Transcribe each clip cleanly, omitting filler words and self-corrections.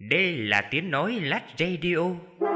Đây là tiếng nói Lách Radio.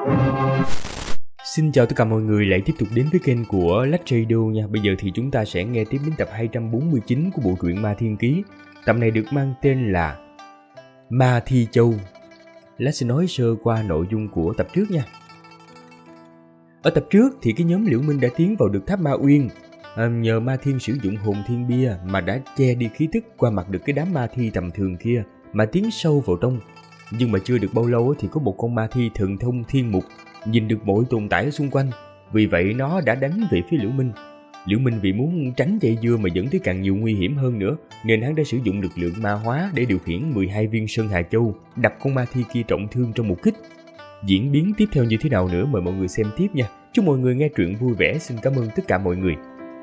Xin chào tất cả mọi người lại tiếp tục đến với kênh của Lách Radio nha. Bây giờ thì chúng ta sẽ nghe tiếp đến tập 249 của bộ truyện Ma Thiên Ký. Tập này được mang tên là Ma Thi Châu. Lách sẽ nói sơ qua nội dung của tập trước nha. Ở tập trước thì cái nhóm Liễu Minh đã tiến vào được tháp Ma Uyên. Nhờ Ma Thiên sử dụng hồn thiên bia mà đã che đi khí tức qua mặt được cái đám ma thi tầm thường kia mà tiến sâu vào trong. Nhưng mà chưa được bao lâu thì có một con ma thi thần thông thiên mục nhìn được mọi tồn tại ở xung quanh. Vì vậy nó đã đánh về phía Liễu Minh. Liễu Minh vì muốn tránh dây dưa mà dẫn tới càng nhiều nguy hiểm hơn nữa, nên hắn đã sử dụng lực lượng ma hóa để điều khiển 12 viên Sơn Hà Châu đập con ma thi kia trọng thương trong một kích. Diễn biến tiếp theo như thế nào nữa mời mọi người xem tiếp nha. Chúc mọi người nghe truyện vui vẻ. Xin cảm ơn tất cả mọi người.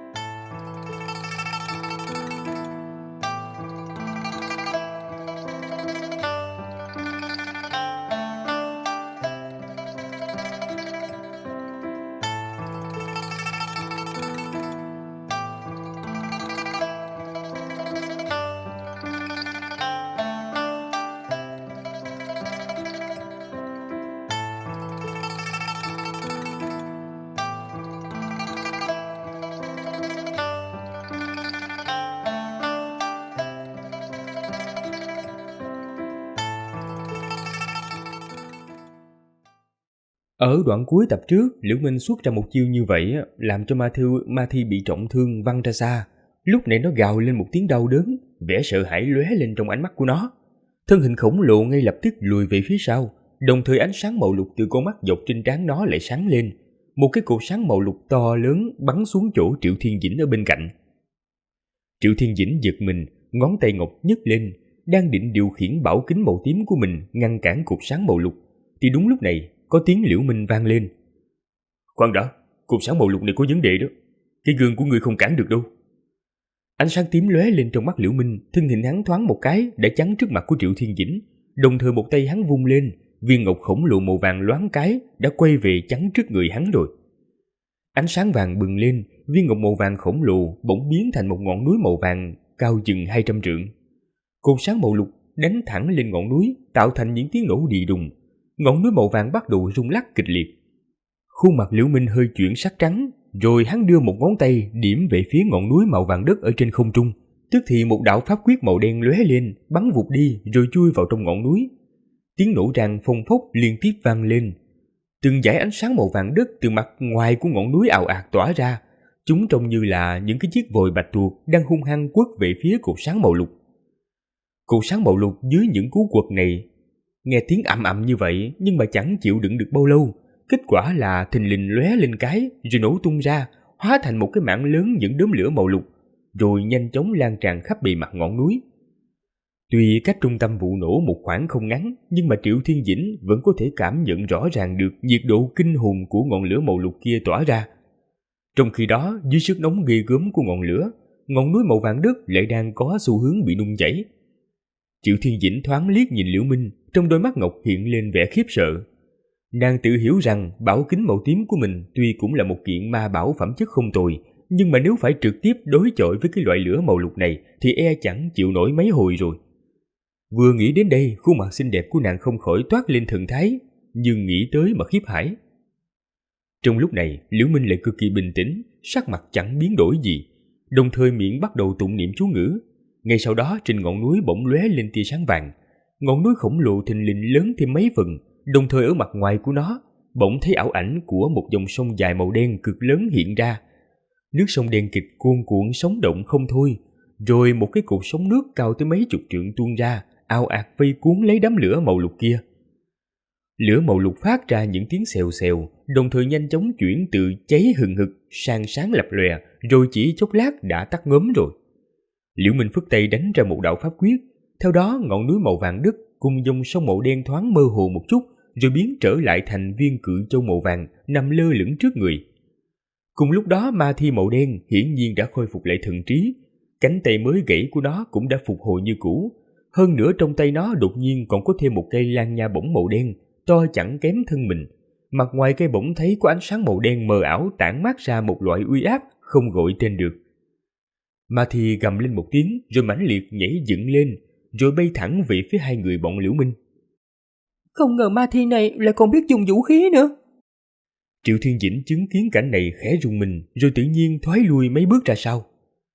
Ở đoạn cuối tập trước, Liễu Minh xuất ra một chiêu như vậy làm cho ma thi bị trọng thương văng ra xa. Lúc này nó gào lên một tiếng đau đớn, vẻ sợ hãi lóe lên trong ánh mắt của nó. Thân hình khổng lồ ngay lập tức lùi về phía sau, đồng thời ánh sáng màu lục từ con mắt dọc trên trán nó lại sáng lên. Một cái cột sáng màu lục to lớn bắn xuống chỗ Triệu Thiên Dĩnh ở bên cạnh. Triệu Thiên Dĩnh giật mình, ngón tay ngọc nhấc lên, đang định điều khiển bảo kính màu tím của mình ngăn cản cột sáng màu lục, thì đúng lúc này có tiếng Liễu Minh vang lên. Khoan đã, cột sáng màu lục này có vấn đề đó. Cái gương của ngươi không cản được đâu. Ánh sáng tím lóe lên trong mắt Liễu Minh, thân hình hắn thoáng một cái đã chắn trước mặt của Triệu Thiên Dĩnh, đồng thời một tay hắn vung lên, viên ngọc khổng lồ màu vàng loáng cái đã quay về chắn trước người hắn rồi. Ánh sáng vàng bừng lên, viên ngọc màu vàng khổng lồ bỗng biến thành một ngọn núi màu vàng cao chừng 200 trượng. Cột sáng màu lục đánh thẳng lên ngọn núi, tạo thành những tiếng nổ đì đùng. Ngọn núi màu vàng bắt đầu rung lắc kịch liệt. Khuôn mặt Liễu Minh hơi chuyển sắc trắng, rồi hắn đưa một ngón tay điểm về phía ngọn núi màu vàng đất ở trên không trung. Tức thì một đạo pháp quyết màu đen lóe lên, bắn vụt đi rồi chui vào trong ngọn núi. Tiếng nổ rang phông phốc liên tiếp vang lên. Từng dải ánh sáng màu vàng đất từ mặt ngoài của ngọn núi ào ạt tỏa ra. Chúng trông như là những cái chiếc vòi bạch tuộc đang hung hăng quất về phía cột sáng màu lục. Cột sáng màu lục dưới những cú quật này nghe tiếng ầm ầm như vậy nhưng mà chẳng chịu đựng được bao lâu. Kết quả là thình lình lóe lên cái rồi nổ tung ra, hóa thành một cái mảng lớn những đốm lửa màu lục, rồi nhanh chóng lan tràn khắp bề mặt ngọn núi. Tuy cách trung tâm vụ nổ một khoảng không ngắn, nhưng mà Triệu Thiên Dĩnh vẫn có thể cảm nhận rõ ràng được nhiệt độ kinh hồn của ngọn lửa màu lục kia tỏa ra. Trong khi đó, dưới sức nóng ghê gớm của ngọn lửa, ngọn núi màu vàng đất lại đang có xu hướng bị nung chảy. Triệu Thiên Dĩnh thoáng liếc nhìn Liễu Minh, trong đôi mắt ngọc hiện lên vẻ khiếp sợ. Nàng tự hiểu rằng bảo kính màu tím của mình tuy cũng là một kiện ma bảo phẩm chất không tồi, nhưng mà nếu phải trực tiếp đối chọi với cái loại lửa màu lục này thì chẳng chịu nổi mấy hồi rồi. Vừa nghĩ đến đây, khuôn mặt xinh đẹp của nàng không khỏi toát lên thần thái, nhưng nghĩ tới mà khiếp hãi. Trong lúc này, Liễu Minh lại cực kỳ bình tĩnh, sắc mặt chẳng biến đổi gì, đồng thời miệng bắt đầu tụng niệm chú ngữ. Ngay sau đó trên ngọn núi bỗng lóe lên tia sáng vàng. Ngọn núi khổng lồ thình lình lớn thêm mấy phần, đồng thời ở mặt ngoài của nó bỗng thấy ảo ảnh của một dòng sông dài màu đen cực lớn hiện ra. Nước sông đen kịt cuồn cuộn sống động không thôi, rồi một cái cột sóng nước cao tới mấy chục trượng tuôn ra, ào ạt vây cuốn lấy đám lửa màu lục kia. Lửa màu lục phát ra những tiếng xèo xèo, đồng thời nhanh chóng chuyển từ cháy hừng hực sang sáng lập lòe, rồi chỉ chốc lát đã tắt ngấm rồi. Liễu Minh phất tay đánh ra một đạo pháp quyết, theo đó ngọn núi màu vàng đất cùng dòng sông màu đen thoáng mơ hồ một chút, rồi biến trở lại thành viên cự châu màu vàng nằm lơ lửng trước người. Cùng lúc đó ma thi màu đen hiển nhiên đã khôi phục lại thần trí, cánh tay mới gãy của nó cũng đã phục hồi như cũ. Hơn nữa trong tay nó đột nhiên còn có thêm một cây lan nha bổng màu đen, to chẳng kém thân mình. Mặt ngoài cây bổng thấy có ánh sáng màu đen mờ ảo tản mát ra một loại uy áp không gọi tên được. Ma thi gầm lên một tiếng rồi mãnh liệt nhảy dựng lên, rồi bay thẳng về phía hai người bọn Liễu Minh. Không ngờ ma thi này lại còn biết dùng vũ khí nữa. Triệu Thiên Dĩnh chứng kiến cảnh này khẽ rùng mình, rồi tự nhiên thoái lui mấy bước ra sau.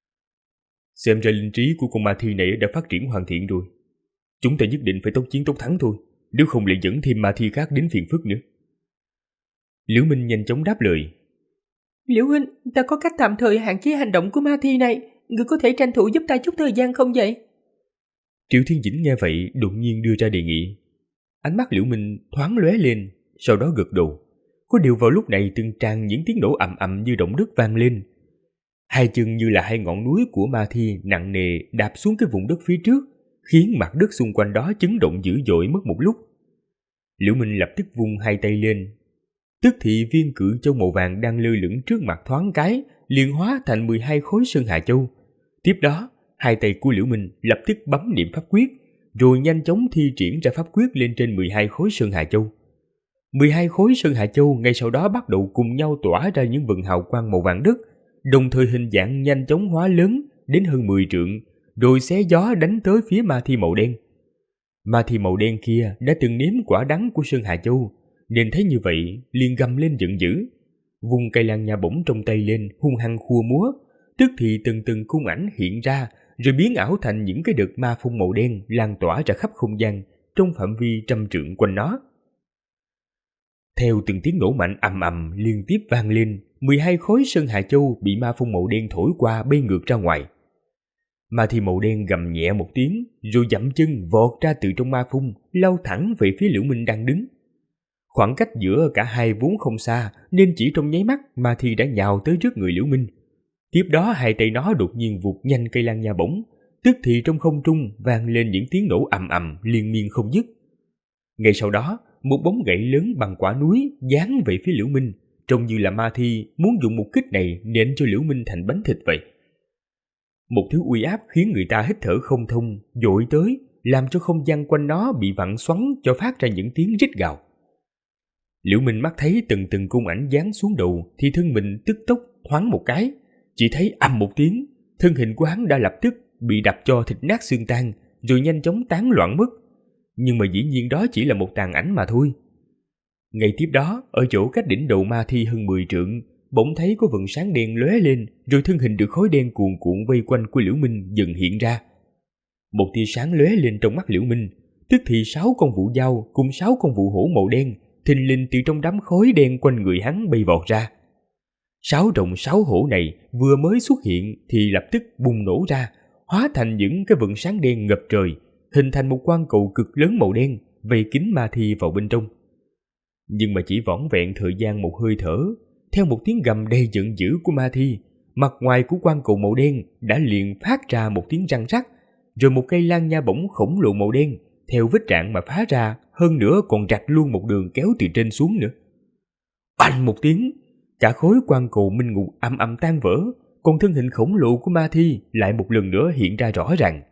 Xem ra linh trí của con ma thi này đã phát triển hoàn thiện rồi. Chúng ta nhất định phải tốc chiến tốc thắng thôi, nếu không lại dẫn thêm ma thi khác đến phiền phức nữa. Liễu Minh nhanh chóng đáp lời. Liễu huynh, ta có cách tạm thời hạn chế hành động của ma thi này, ngươi có thể tranh thủ giúp ta chút thời gian không vậy? Triệu Thiên Dĩnh nghe vậy đột nhiên đưa ra đề nghị. Ánh mắt Liễu Minh thoáng lóe lên, sau đó gật đầu. Có điều vào lúc này từng tràn những tiếng nổ ầm ầm như động đất vang lên. Hai chân như là hai ngọn núi của ma thi nặng nề đạp xuống cái vùng đất phía trước, khiến mặt đất xung quanh đó chấn động dữ dội mất một lúc. Liễu Minh lập tức vung hai tay lên. Tức thì viên cự châu màu vàng đang lơ lửng trước mặt thoáng cái liền hóa thành 12 khối sơn hà châu. Tiếp đó, hai tay của Liễu Minh lập tức bấm niệm pháp quyết, rồi nhanh chóng thi triển ra pháp quyết lên trên 12 khối sơn hà châu. 12 khối sơn hà châu ngay sau đó bắt đầu cùng nhau tỏa ra những vầng hào quang màu vàng đất, đồng thời hình dạng nhanh chóng hóa lớn đến hơn 10 trượng, rồi xé gió đánh tới phía ma thi màu đen. Ma thi màu đen kia đã từng nếm quả đắng của sơn hà châu, nên thấy như vậy liền gầm lên giận dữ, vung cây lan nha bổng trong tay lên hung hăng khua múa, tức thì từng từng khung ảnh hiện ra, rồi biến ảo thành những cái đợt ma phong màu đen lan tỏa ra khắp không gian trong phạm vi trăm trượng quanh nó. Theo từng tiếng nổ mạnh ầm ầm liên tiếp vang lên, 12 khối sơn hà châu bị ma phong màu đen thổi qua bay ngược ra ngoài. Ma thi màu đen gầm nhẹ một tiếng, rồi dậm chân vọt ra từ trong ma phong, lao thẳng về phía Liễu Minh đang đứng. Khoảng cách giữa cả hai vốn không xa, nên chỉ trong nháy mắt ma thi đã nhào tới trước người Liễu Minh. Tiếp đó hai tay nó đột nhiên vụt nhanh cây lan nha bổng, tức thì trong không trung vang lên những tiếng nổ ầm ầm liên miên không dứt. Ngay sau đó, một bóng gậy lớn bằng quả núi giáng về phía Liễu Minh, trông như là ma thi muốn dùng một kích này nện cho Liễu Minh thành bánh thịt vậy. Một thứ uy áp khiến người ta hít thở không thông dội tới, làm cho không gian quanh nó bị vặn xoắn cho phát ra những tiếng rít gào. Liễu Minh mắt thấy từng từng cung ảnh giáng xuống đầu thì thân mình tức tốc thoáng một cái, chỉ thấy ầm một tiếng, thân hình của hắn đã lập tức bị đập cho thịt nát xương tan, rồi nhanh chóng tán loạn mất. Nhưng mà dĩ nhiên đó chỉ là một tàn ảnh mà thôi. Ngay tiếp đó, ở chỗ cách đỉnh đầu ma thi hơn 10 trượng, bỗng thấy có vầng sáng đen lóe lên, rồi thân hình được khói đen cuồn cuộn vây quanh của Liễu Minh dần hiện ra. Một tia sáng lóe lên trong mắt Liễu Minh, tức thì 6 con vũ dao cùng 6 con vũ hổ màu đen thình lình từ trong đám khói đen quanh người hắn bay vọt ra. 6 rồng 6 hổ này vừa mới xuất hiện thì lập tức bùng nổ ra, hóa thành những cái vầng sáng đen ngập trời, hình thành một quang cầu cực lớn màu đen vây kín ma thi vào bên trong. Nhưng mà chỉ vỏn vẹn thời gian một hơi thở, theo một tiếng gầm đầy giận dữ của ma thi, mặt ngoài của quang cầu màu đen đã liền phát ra một tiếng răng rắc, rồi một cây lan nha bổng khổng lồ màu đen theo vết rạn mà phá ra, hơn nữa còn rạch luôn một đường kéo từ trên xuống nữa. Oanh một tiếng, cả khối quang cầu minh ngục ầm ầm tan vỡ, còn thân hình khổng lồ của ma thi lại một lần nữa hiện ra rõ ràng.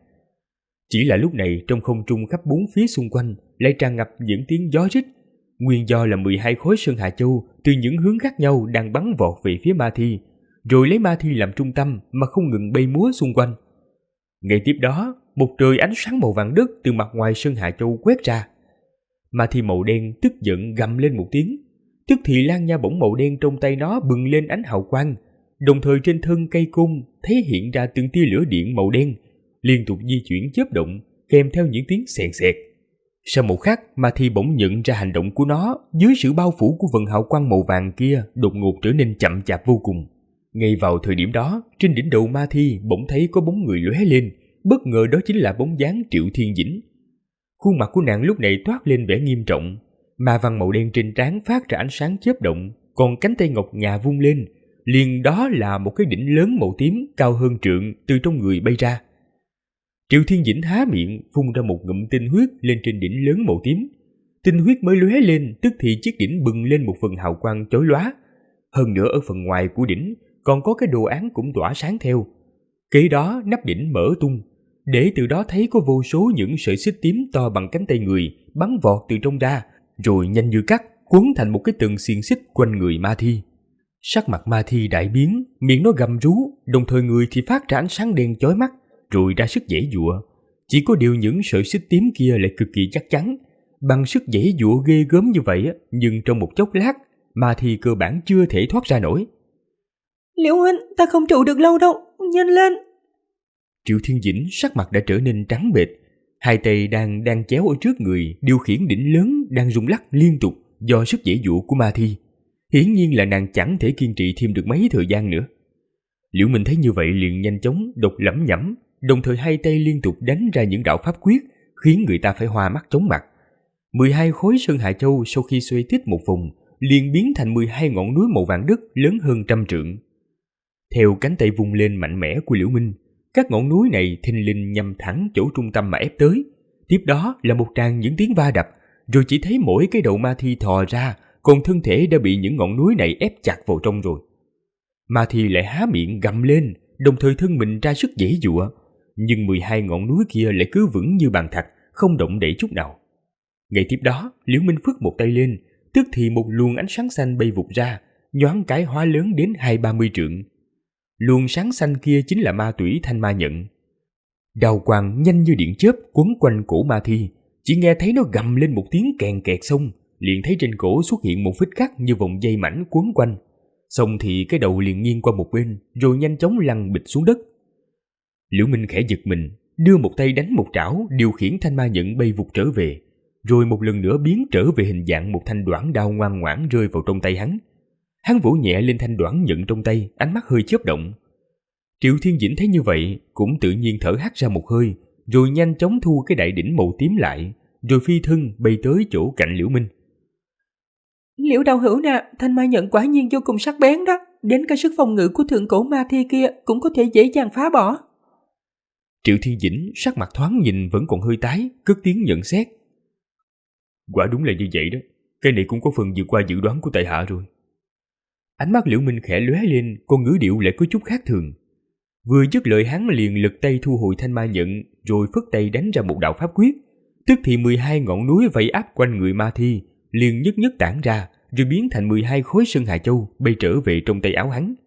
Chỉ là lúc này trong không trung khắp bốn phía xung quanh lại tràn ngập những tiếng gió rít, nguyên do là 12 khối sơn hà châu từ những hướng khác nhau đang bắn vọt về phía ma thi, rồi lấy ma thi làm trung tâm mà không ngừng bay múa xung quanh. Ngay tiếp đó, một trời ánh sáng màu vàng đất từ mặt ngoài sơn hà châu quét ra. Ma thi màu đen tức giận gầm lên một tiếng, tức thì lan nha bổng màu đen trong tay nó bừng lên ánh hào quang, đồng thời trên thân cây côn thấy hiện ra từng tia lửa điện màu đen liên tục di chuyển chớp động, kèm theo những tiếng xèn xẹt. Sau một khắc, ma thi bỗng nhận ra hành động của nó dưới sự bao phủ của vầng hào quang màu vàng kia đột ngột trở nên chậm chạp vô cùng. Ngay vào thời điểm đó, trên đỉnh đầu ma thi bỗng thấy có bóng người lóe lên, bất ngờ đó chính là bóng dáng Triệu Thiên Dĩnh. Khuôn mặt của nàng lúc này toát lên vẻ nghiêm trọng, ma văn màu đen trên trán phát ra ánh sáng chớp động, còn cánh tay ngọc ngà vung lên, liền đó là một cái đỉnh lớn màu tím cao hơn trượng từ trong người bay ra. Triệu Thiên Dĩnh há miệng phun ra một ngụm tinh huyết lên trên đỉnh lớn màu tím. Tinh huyết mới lóe lên, tức thì chiếc đỉnh bừng lên một phần hào quang chói lóa. Hơn nữa ở phần ngoài của đỉnh còn có cái đồ án cũng tỏa sáng theo. Kế đó nắp đỉnh mở tung, để từ đó thấy có vô số những sợi xích tím to bằng cánh tay người bắn vọt từ trong ra, rồi nhanh như cắt quấn thành một cái tầng xiềng xích quanh người ma thi. Sắc mặt ma thi đại biến, miệng nó gầm rú, đồng thời người thì phát ra ánh sáng đen chói mắt, rồi ra sức giãy giụa. Chỉ có điều những sợi xích tím kia lại cực kỳ chắc chắn, bằng sức giãy giụa ghê gớm như vậy, nhưng trong một chốc lát, ma thi cơ bản chưa thể thoát ra nổi. Liễu huynh, ta không trụ được lâu đâu, nhanh lên. Triệu Thiên Dĩnh sắc mặt đã trở nên trắng bệch, hai tay đang chéo ở trước người, điều khiển đỉnh lớn đang rung lắc liên tục do sức giãy giụa của ma thi. Hiển nhiên là nàng chẳng thể kiên trì thêm được mấy thời gian nữa. Liễu Minh thấy như vậy liền nhanh chóng đọc lẩm nhẩm, đồng thời hai tay liên tục đánh ra những đạo pháp quyết, khiến người ta phải hoa mắt chóng mặt. 12 khối Sơn Hà Châu sau khi xoay tít một vòng, liền biến thành 12 ngọn núi màu vàng đất lớn hơn 100 trượng. Theo cánh tay vung lên mạnh mẽ của Liễu Minh, các ngọn núi này thình lình nhằm thẳng chỗ trung tâm mà ép tới. Tiếp đó là một tràng những tiếng va đập, rồi chỉ thấy mỗi cái đầu ma thi thò ra, còn thân thể đã bị những ngọn núi này ép chặt vào trong rồi. Ma thi lại há miệng gầm lên, đồng thời thân mình ra sức giãy giụa, nhưng 12 ngọn núi kia lại cứ vững như bàn thạch, không động đậy chút nào. Ngay tiếp đó, Liễu Minh phất một tay lên, tức thì một luồng ánh sáng xanh bay vụt ra, nhoáng cái hóa lớn đến 20-30 trượng. Luồng sáng xanh kia chính là ma tủy Thanh Ma Nhẫn. Đào quang nhanh như điện chớp quấn quanh cổ ma thi, chỉ nghe thấy nó gầm lên một tiếng kèn kẹt xong, liền thấy trên cổ xuất hiện một vết cắt như vòng dây mảnh quấn quanh. Xong thì cái đầu liền nghiêng qua một bên, rồi nhanh chóng lăn bịch xuống đất. Liễu Minh khẽ giật mình, đưa một tay đánh một trảo, điều khiển Thanh Ma Nhẫn bay vụt trở về, rồi một lần nữa biến trở về hình dạng một thanh đoản đao ngoan ngoãn rơi vào trong tay hắn. Hắn vỗ nhẹ lên thanh đoản nhận trong tay, ánh mắt hơi chớp động. Triệu Thiên Dĩnh thấy như vậy, cũng tự nhiên thở hắt ra một hơi, rồi nhanh chóng thu cái đại đỉnh màu tím lại, rồi phi thân bay tới chỗ cạnh Liễu Minh. Liễu đạo hữu nè, Thanh Ma Nhẫn quả nhiên vô cùng sắc bén đó, đến cả sức phòng ngự của thượng cổ ma thi kia cũng có thể dễ dàng phá bỏ. Triệu Thiên Dĩnh sắc mặt thoáng nhìn vẫn còn hơi tái, cất tiếng nhận xét. Quả đúng là như vậy đó, cái này cũng có phần vượt qua dự đoán của tại hạ rồi. Ánh mắt Liễu Minh khẽ lóe lên, con ngữ điệu lại có chút khác thường. Vừa dứt lời hắn liền lật tay thu hồi Thanh Ma Nhẫn, rồi phất tay đánh ra một đạo pháp quyết, tức thì 12 ngọn núi vây áp quanh người ma thi liền nhất nhất tản ra, rồi biến thành 12 khối Sơn Hà Châu bay trở về trong tay áo hắn.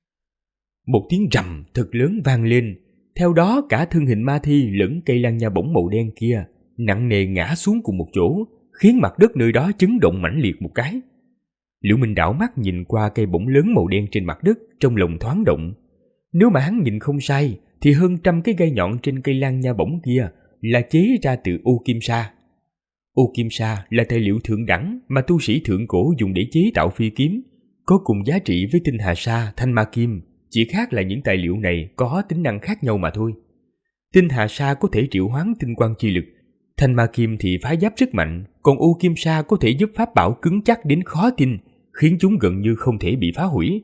Một tiếng rầm thật lớn vang lên, theo đó cả thân hình ma thi lẫn cây lan nha bổng màu đen kia nặng nề ngã xuống cùng một chỗ, khiến mặt đất nơi đó chấn động mãnh liệt một cái. Liễu Minh đảo mắt nhìn qua cây bổng lớn màu đen trên mặt đất, trong lòng thoáng động. Nếu mà hắn nhìn không sai, thì hơn 100 cái gai nhọn trên cây lan nha bổng kia là chế ra từ ô kim sa. Ô kim sa là tài liệu thượng đẳng mà tu sĩ thượng cổ dùng để chế tạo phi kiếm, có cùng giá trị với tinh hà sa, thanh ma kim, chỉ khác là những tài liệu này có tính năng khác nhau mà thôi. Tinh hà sa có thể triệu hoán tinh quang chi lực, thanh ma kim thì phá giáp rất mạnh, còn ô kim sa có thể giúp pháp bảo cứng chắc đến khó tin, khiến chúng gần như không thể bị phá hủy.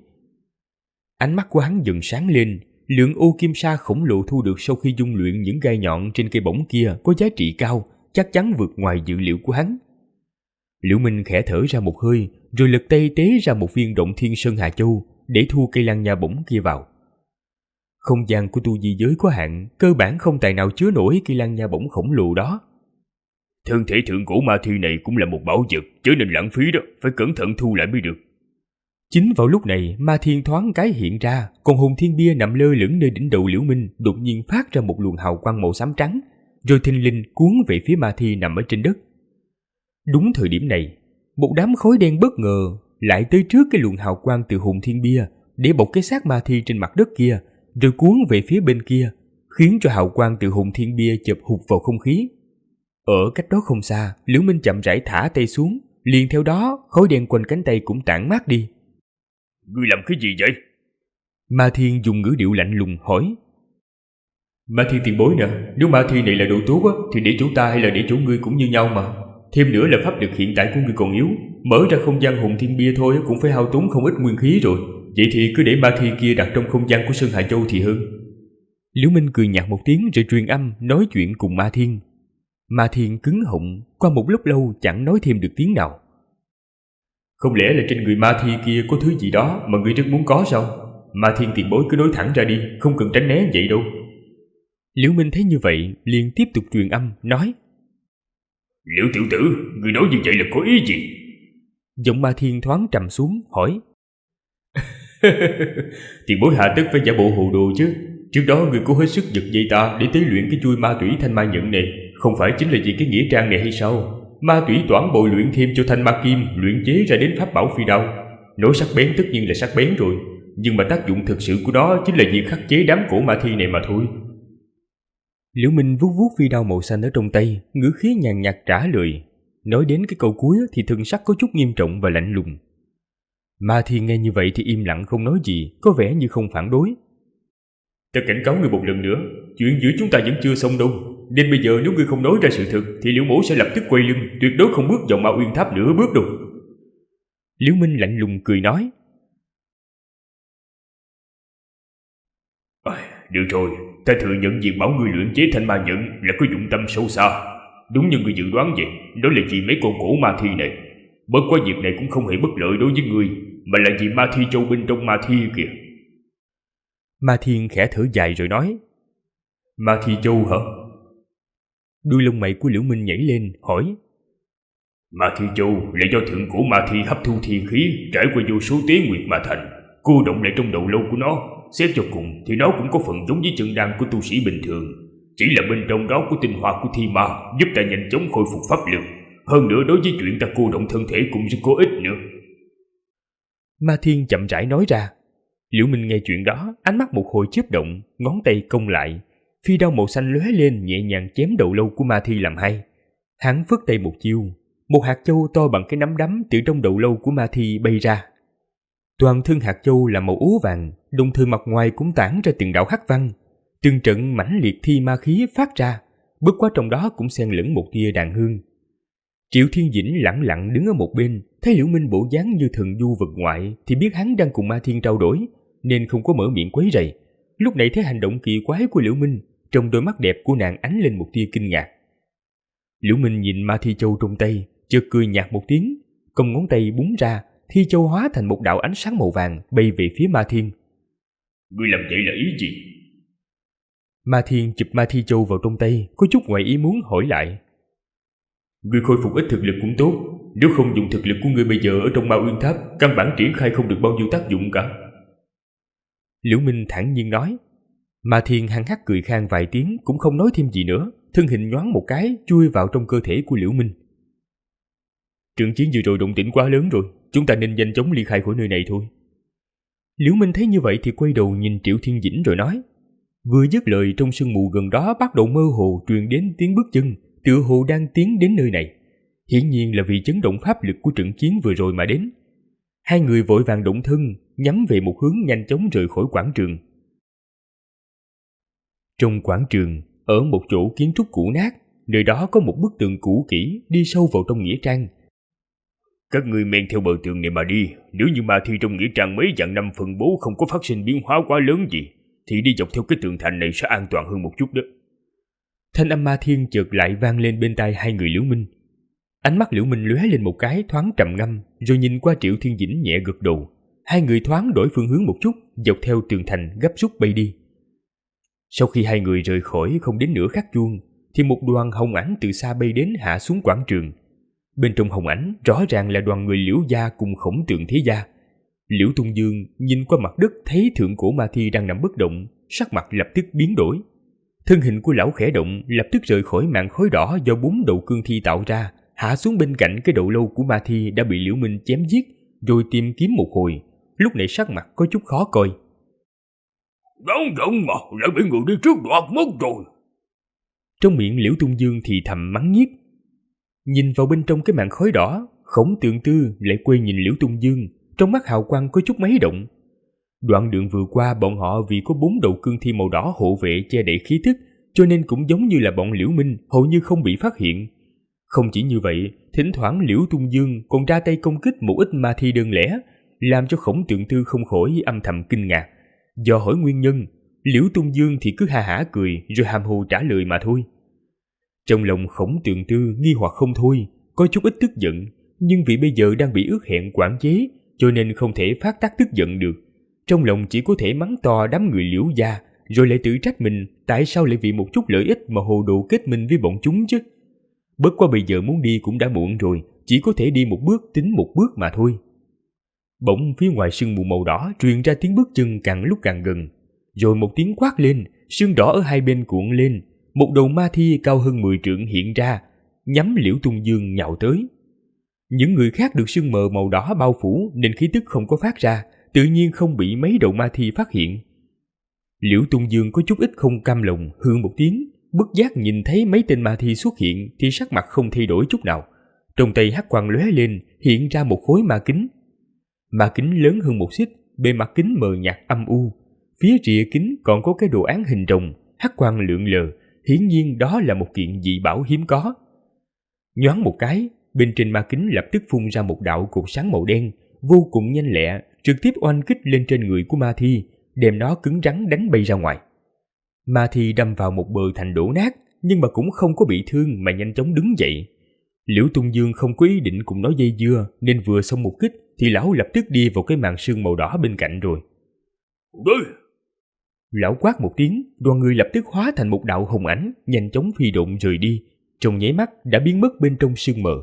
Ánh mắt của hắn dần sáng lên, lượng ô kim sa khổng lồ thu được sau khi dung luyện những gai nhọn trên cây bổng kia có giá trị cao, chắc chắn vượt ngoài dự liệu của hắn. Liễu Minh khẽ thở ra một hơi, rồi lật tay tế ra một viên Động Thiên Sơn Hà Châu để thu cây lan nha bổng kia vào. Không gian của tu di giới có hạn, cơ bản không tài nào chứa nổi cây lan nha bổng khổng lồ đó. Thân thể thượng cổ ma thi này cũng là một bảo vật, chớ nên lãng phí đó, phải cẩn thận thu lại mới được. Chính vào lúc này, ma thiên thoáng cái hiện ra, còn hồn thiên bia nằm lơ lửng nơi đỉnh đầu Liễu Minh đột nhiên phát ra một luồng hào quang màu xám trắng, rồi thình lình cuốn về phía ma thi nằm ở trên đất. Đúng thời điểm này, một đám khói đen bất ngờ lại tới trước cái luồng hào quang từ hồn thiên bia để bọc cái xác ma thi trên mặt đất kia, rồi cuốn về phía bên kia, khiến cho hào quang từ hồn thiên bia chợp hụt vào không khí. Ở cách đó không xa, Liễu Minh chậm rãi thả tay xuống, liền theo đó khói đen quanh cánh tay cũng tản mát đi. Ngươi làm cái gì vậy? Ma Thiên dùng ngữ điệu lạnh lùng hỏi. Ma Thiên tiền bối nè, nếu ma thi này là đồ tốt á, thì để chỗ ta hay là để chỗ ngươi cũng như nhau mà. Thêm nữa là pháp lực hiện tại của ngươi còn yếu, mở ra không gian hồn thiên bia thôi cũng phải hao tốn không ít nguyên khí rồi. Vậy thì cứ để ma thi kia đặt trong không gian của Sơn Hà Châu thì hơn. Liễu Minh cười nhạt một tiếng rồi truyền âm nói chuyện cùng Ma Thiên. Ma Thiên cứng họng, qua một lúc lâu chẳng nói thêm được tiếng nào. Không lẽ là trên người ma thi kia có thứ gì đó mà ngươi rất muốn có sao? Ma Thiên tiền bối cứ nói thẳng ra đi, không cần tránh né vậy đâu. Liễu Minh thấy như vậy liền tiếp tục truyền âm nói. Liễu tiểu tử, ngươi nói như vậy là có ý gì? Giọng Ma Thiên thoáng trầm xuống hỏi. Tiền bối hạ tất phải giả bộ hồ đồ chứ. Trước đó ngươi cố hết sức giật dây ta để tế luyện cái chui ma tủy Thanh Ma Nhẫn này, không phải chính là vì cái nghĩa trang này hay sao? ma tủy toản bồi luyện thêm cho thanh ma kim luyện chế ra đến pháp bảo phi đao. Nói sắc bén tất nhiên là sắc bén rồi, nhưng mà tác dụng thực sự của nó chính là việc khắc chế đám cổ ma thi này mà thôi. Liễu Minh vuốt vuốt phi đao màu xanh ở trong tay, ngữ khí nhàn nhạt trả lời. Nói đến cái câu cuối thì thần sắc có chút nghiêm trọng và lạnh lùng. Ma thi nghe như vậy thì im lặng không nói gì, có vẻ như không phản đối. Ta cảnh cáo ngươi một lần nữa, chuyện giữa chúng ta vẫn chưa xong đâu, nên bây giờ nếu ngươi không nói ra sự thật thì Liễu mỗ sẽ lập tức quay lưng, tuyệt đối không bước vào Ma Uyên Tháp nửa bước đâu. Liễu Minh lạnh lùng cười nói. Được rồi, ta thừa nhận việc bảo ngươi luyện chế thanh ma nhẫn là có dụng tâm sâu xa. Đúng như ngươi dự đoán vậy, đó là vì mấy con cổ ma thi này. Bất quá việc này cũng không hề bất lợi đối với ngươi, mà là vì ma thi châu bên trong ma thi kìa. Ma Thiên khẽ thở dài rồi nói. Ma thi châu hả? Đuôi lông mày của Liễu Minh nhảy lên, hỏi. Ma thi châu là do thượng cổ ma thi hấp thu thi khí trải qua vô số tế nguyệt mà thành, cô động lại trong đầu lâu của nó. Xét cho cùng thì nó cũng có phần giống với chân đan của tu sĩ bình thường, chỉ là bên trong đó có tinh hoa của thi ma giúp ta nhanh chóng khôi phục pháp lực. Hơn nữa đối với chuyện ta cô động thân thể cũng rất có ích nữa. Ma Thiên chậm rãi nói ra. Liễu Minh nghe chuyện đó, ánh mắt một hồi chớp động, ngón tay cong lại, phi đao màu xanh lóe lên nhẹ nhàng chém đầu lâu của ma thi làm hai. Hắn phất tay một chiêu, một hạt châu to bằng cái nắm đấm từ trong đầu lâu của ma thi bay ra. Toàn thân hạt châu là màu ố vàng, đồng thời mặt ngoài cũng tản ra từng đạo hắc văn, từng trận mãnh liệt thi ma khí phát ra, bất quá trong đó cũng xen lẫn một tia đàn hương. Triệu Thiên Dĩnh lẳng lặng đứng ở một bên, thấy Liễu Minh bộ dáng như thần du vực ngoại thì biết hắn đang cùng Ma Thiên trao đổi, nên không có mở miệng quấy rầy. Lúc này thấy hành động kỳ quái của Liễu Minh, trong đôi mắt đẹp của nàng ánh lên một tia kinh ngạc. Liễu Minh nhìn ma thi châu trong tay, chợt cười nhạt một tiếng, cong ngón tay búng ra, thi châu hóa thành một đạo ánh sáng màu vàng bay về phía Ma Thiên. Ngươi làm vậy là ý gì? Ma Thiên chụp ma thi châu vào trong tay, có chút ngoài ý muốn hỏi lại. Ngươi khôi phục ít thực lực cũng tốt, nếu không dùng thực lực của ngươi bây giờ ở trong Ma Uyên Tháp, căn bản triển khai không được bao nhiêu tác dụng cả. Liễu Minh thản nhiên nói. Ma Thiên hăng hắc cười khan vài tiếng, cũng không nói thêm gì nữa, thân hình nhoáng một cái chui vào trong cơ thể của Liễu Minh. Trận chiến vừa rồi động tĩnh quá lớn rồi, chúng ta nên nhanh chóng ly khai khỏi nơi này thôi. Liễu Minh thấy như vậy thì quay đầu nhìn Triệu Thiên Dĩnh rồi nói. Vừa dứt lời, trong sương mù gần đó bắt đầu mơ hồ truyền đến tiếng bước chân, tựa hồ đang tiến đến nơi này. Hiển nhiên là vì chấn động pháp lực của trận chiến vừa rồi mà đến. Hai người vội vàng động thân, nhắm về một hướng nhanh chóng rời khỏi quảng trường. Trong quảng trường, ở một chỗ kiến trúc cũ nát, nơi đó có một bức tường cũ kỹ đi sâu vào trong nghĩa trang. Các ngươi men theo bờ tường này mà đi, nếu như ma thi trong nghĩa trang mấy vạn năm phân bố không có phát sinh biến hóa quá lớn gì, thì đi dọc theo cái tường thành này sẽ an toàn hơn một chút đó. Thanh âm Ma Thiên chợt lại vang lên bên tai hai người Liễu Minh. Ánh mắt Liễu Minh lóe lên một cái thoáng trầm ngâm, rồi nhìn qua Triệu Thiên Dĩnh nhẹ gật đầu. Hai người thoáng đổi phương hướng một chút, dọc theo tường thành gấp rút bay đi. Sau khi hai người rời khỏi không đến nửa khắc chuông, thì một đoàn hồng ảnh từ xa bay đến hạ xuống quảng trường. Bên trong hồng ảnh rõ ràng là đoàn người Liễu gia cùng Khổng Tượng Thế gia. Liễu Tung Dương nhìn qua mặt đất thấy thượng cổ ma thi đang nằm bất động, sắc mặt lập tức biến đổi. Thân hình của lão khẽ động, lập tức rời khỏi màn khói đỏ do 4 đầu cương thi tạo ra, hạ xuống bên cạnh cái đầu lâu của ma thi đã bị Liễu Minh chém giết, rồi tìm kiếm một hồi. Lúc này sắc mặt có chút khó coi. Đáng giận mà, lại bị người đi trước đoạt mất rồi. Trong miệng Liễu Tung Dương thì thầm mắng nhiếc. Nhìn vào bên trong cái màn khói đỏ, Khổng Tượng Tư lại quay nhìn Liễu Tung Dương, trong mắt hào quang có chút mấy động. Đoạn đường vừa qua bọn họ vì có 4 đầu cương thi màu đỏ hộ vệ che đậy khí tức, cho nên cũng giống như là bọn Liễu Minh hầu như không bị phát hiện. Không chỉ như vậy, thỉnh thoảng Liễu Tung Dương còn ra tay công kích một ít ma thi đơn lẻ, làm cho Khổng Tượng Tư không khỏi âm thầm kinh ngạc. Do hỏi nguyên nhân, Liễu Tung Dương thì cứ ha hả cười rồi hàm hồ trả lời mà thôi. Trong lòng Khổng Tượng Tư nghi hoặc không thôi, có chút ít tức giận, nhưng vì bây giờ đang bị ước hẹn quản chế, cho nên không thể phát tác tức giận được. Trong lòng chỉ có thể mắng to đám người Liễu gia, rồi lại tự trách mình tại sao lại vì một chút lợi ích mà hồ đồ kết minh với bọn chúng chứ. Bất quá bây giờ muốn đi cũng đã muộn rồi, chỉ có thể đi một bước tính một bước mà thôi. Bỗng phía ngoài sương mù màu đỏ truyền ra tiếng bước chân càng lúc càng gần, rồi một tiếng quát lên, sương đỏ ở hai bên cuộn lên, một đầu ma thi cao hơn 10 trượng hiện ra, nhắm Liễu Tung Dương nhào tới. Những người khác được sương mờ màu đỏ bao phủ nên khí tức không có phát ra, tự nhiên không bị mấy đầu ma thi phát hiện. Liễu Tung Dương có chút ít không cam lòng, hừ một tiếng, bất giác nhìn thấy mấy tên ma thi xuất hiện thì sắc mặt không thay đổi chút nào. Trong tay hắc quang lóe lên, hiện ra một khối ma kính. Ma kính lớn hơn một xích, bề mặt kính mờ nhạt âm u. Phía rìa kính còn có cái đồ án hình rồng, hắc quang lượn lờ, hiển nhiên đó là một kiện dị bảo hiếm có. Nhoáng một cái, bên trên ma kính lập tức phun ra một đạo cột sáng màu đen, vô cùng nhanh lẹ, trực tiếp oanh kích lên trên người của ma thi, đem nó cứng rắn đánh bay ra ngoài. Ma thi đâm vào một bờ thành đổ nát, nhưng mà cũng không có bị thương mà nhanh chóng đứng dậy. Liễu Tung Dương không có ý định cùng nó dây dưa, nên vừa xong một kích thì lão lập tức đi vào cái màn sương màu đỏ bên cạnh rồi. Đi! Lão quát một tiếng, đoàn người lập tức hóa thành một đạo hồng ảnh, nhanh chóng phi độn rời đi, trong nháy mắt đã biến mất bên trong sương mờ.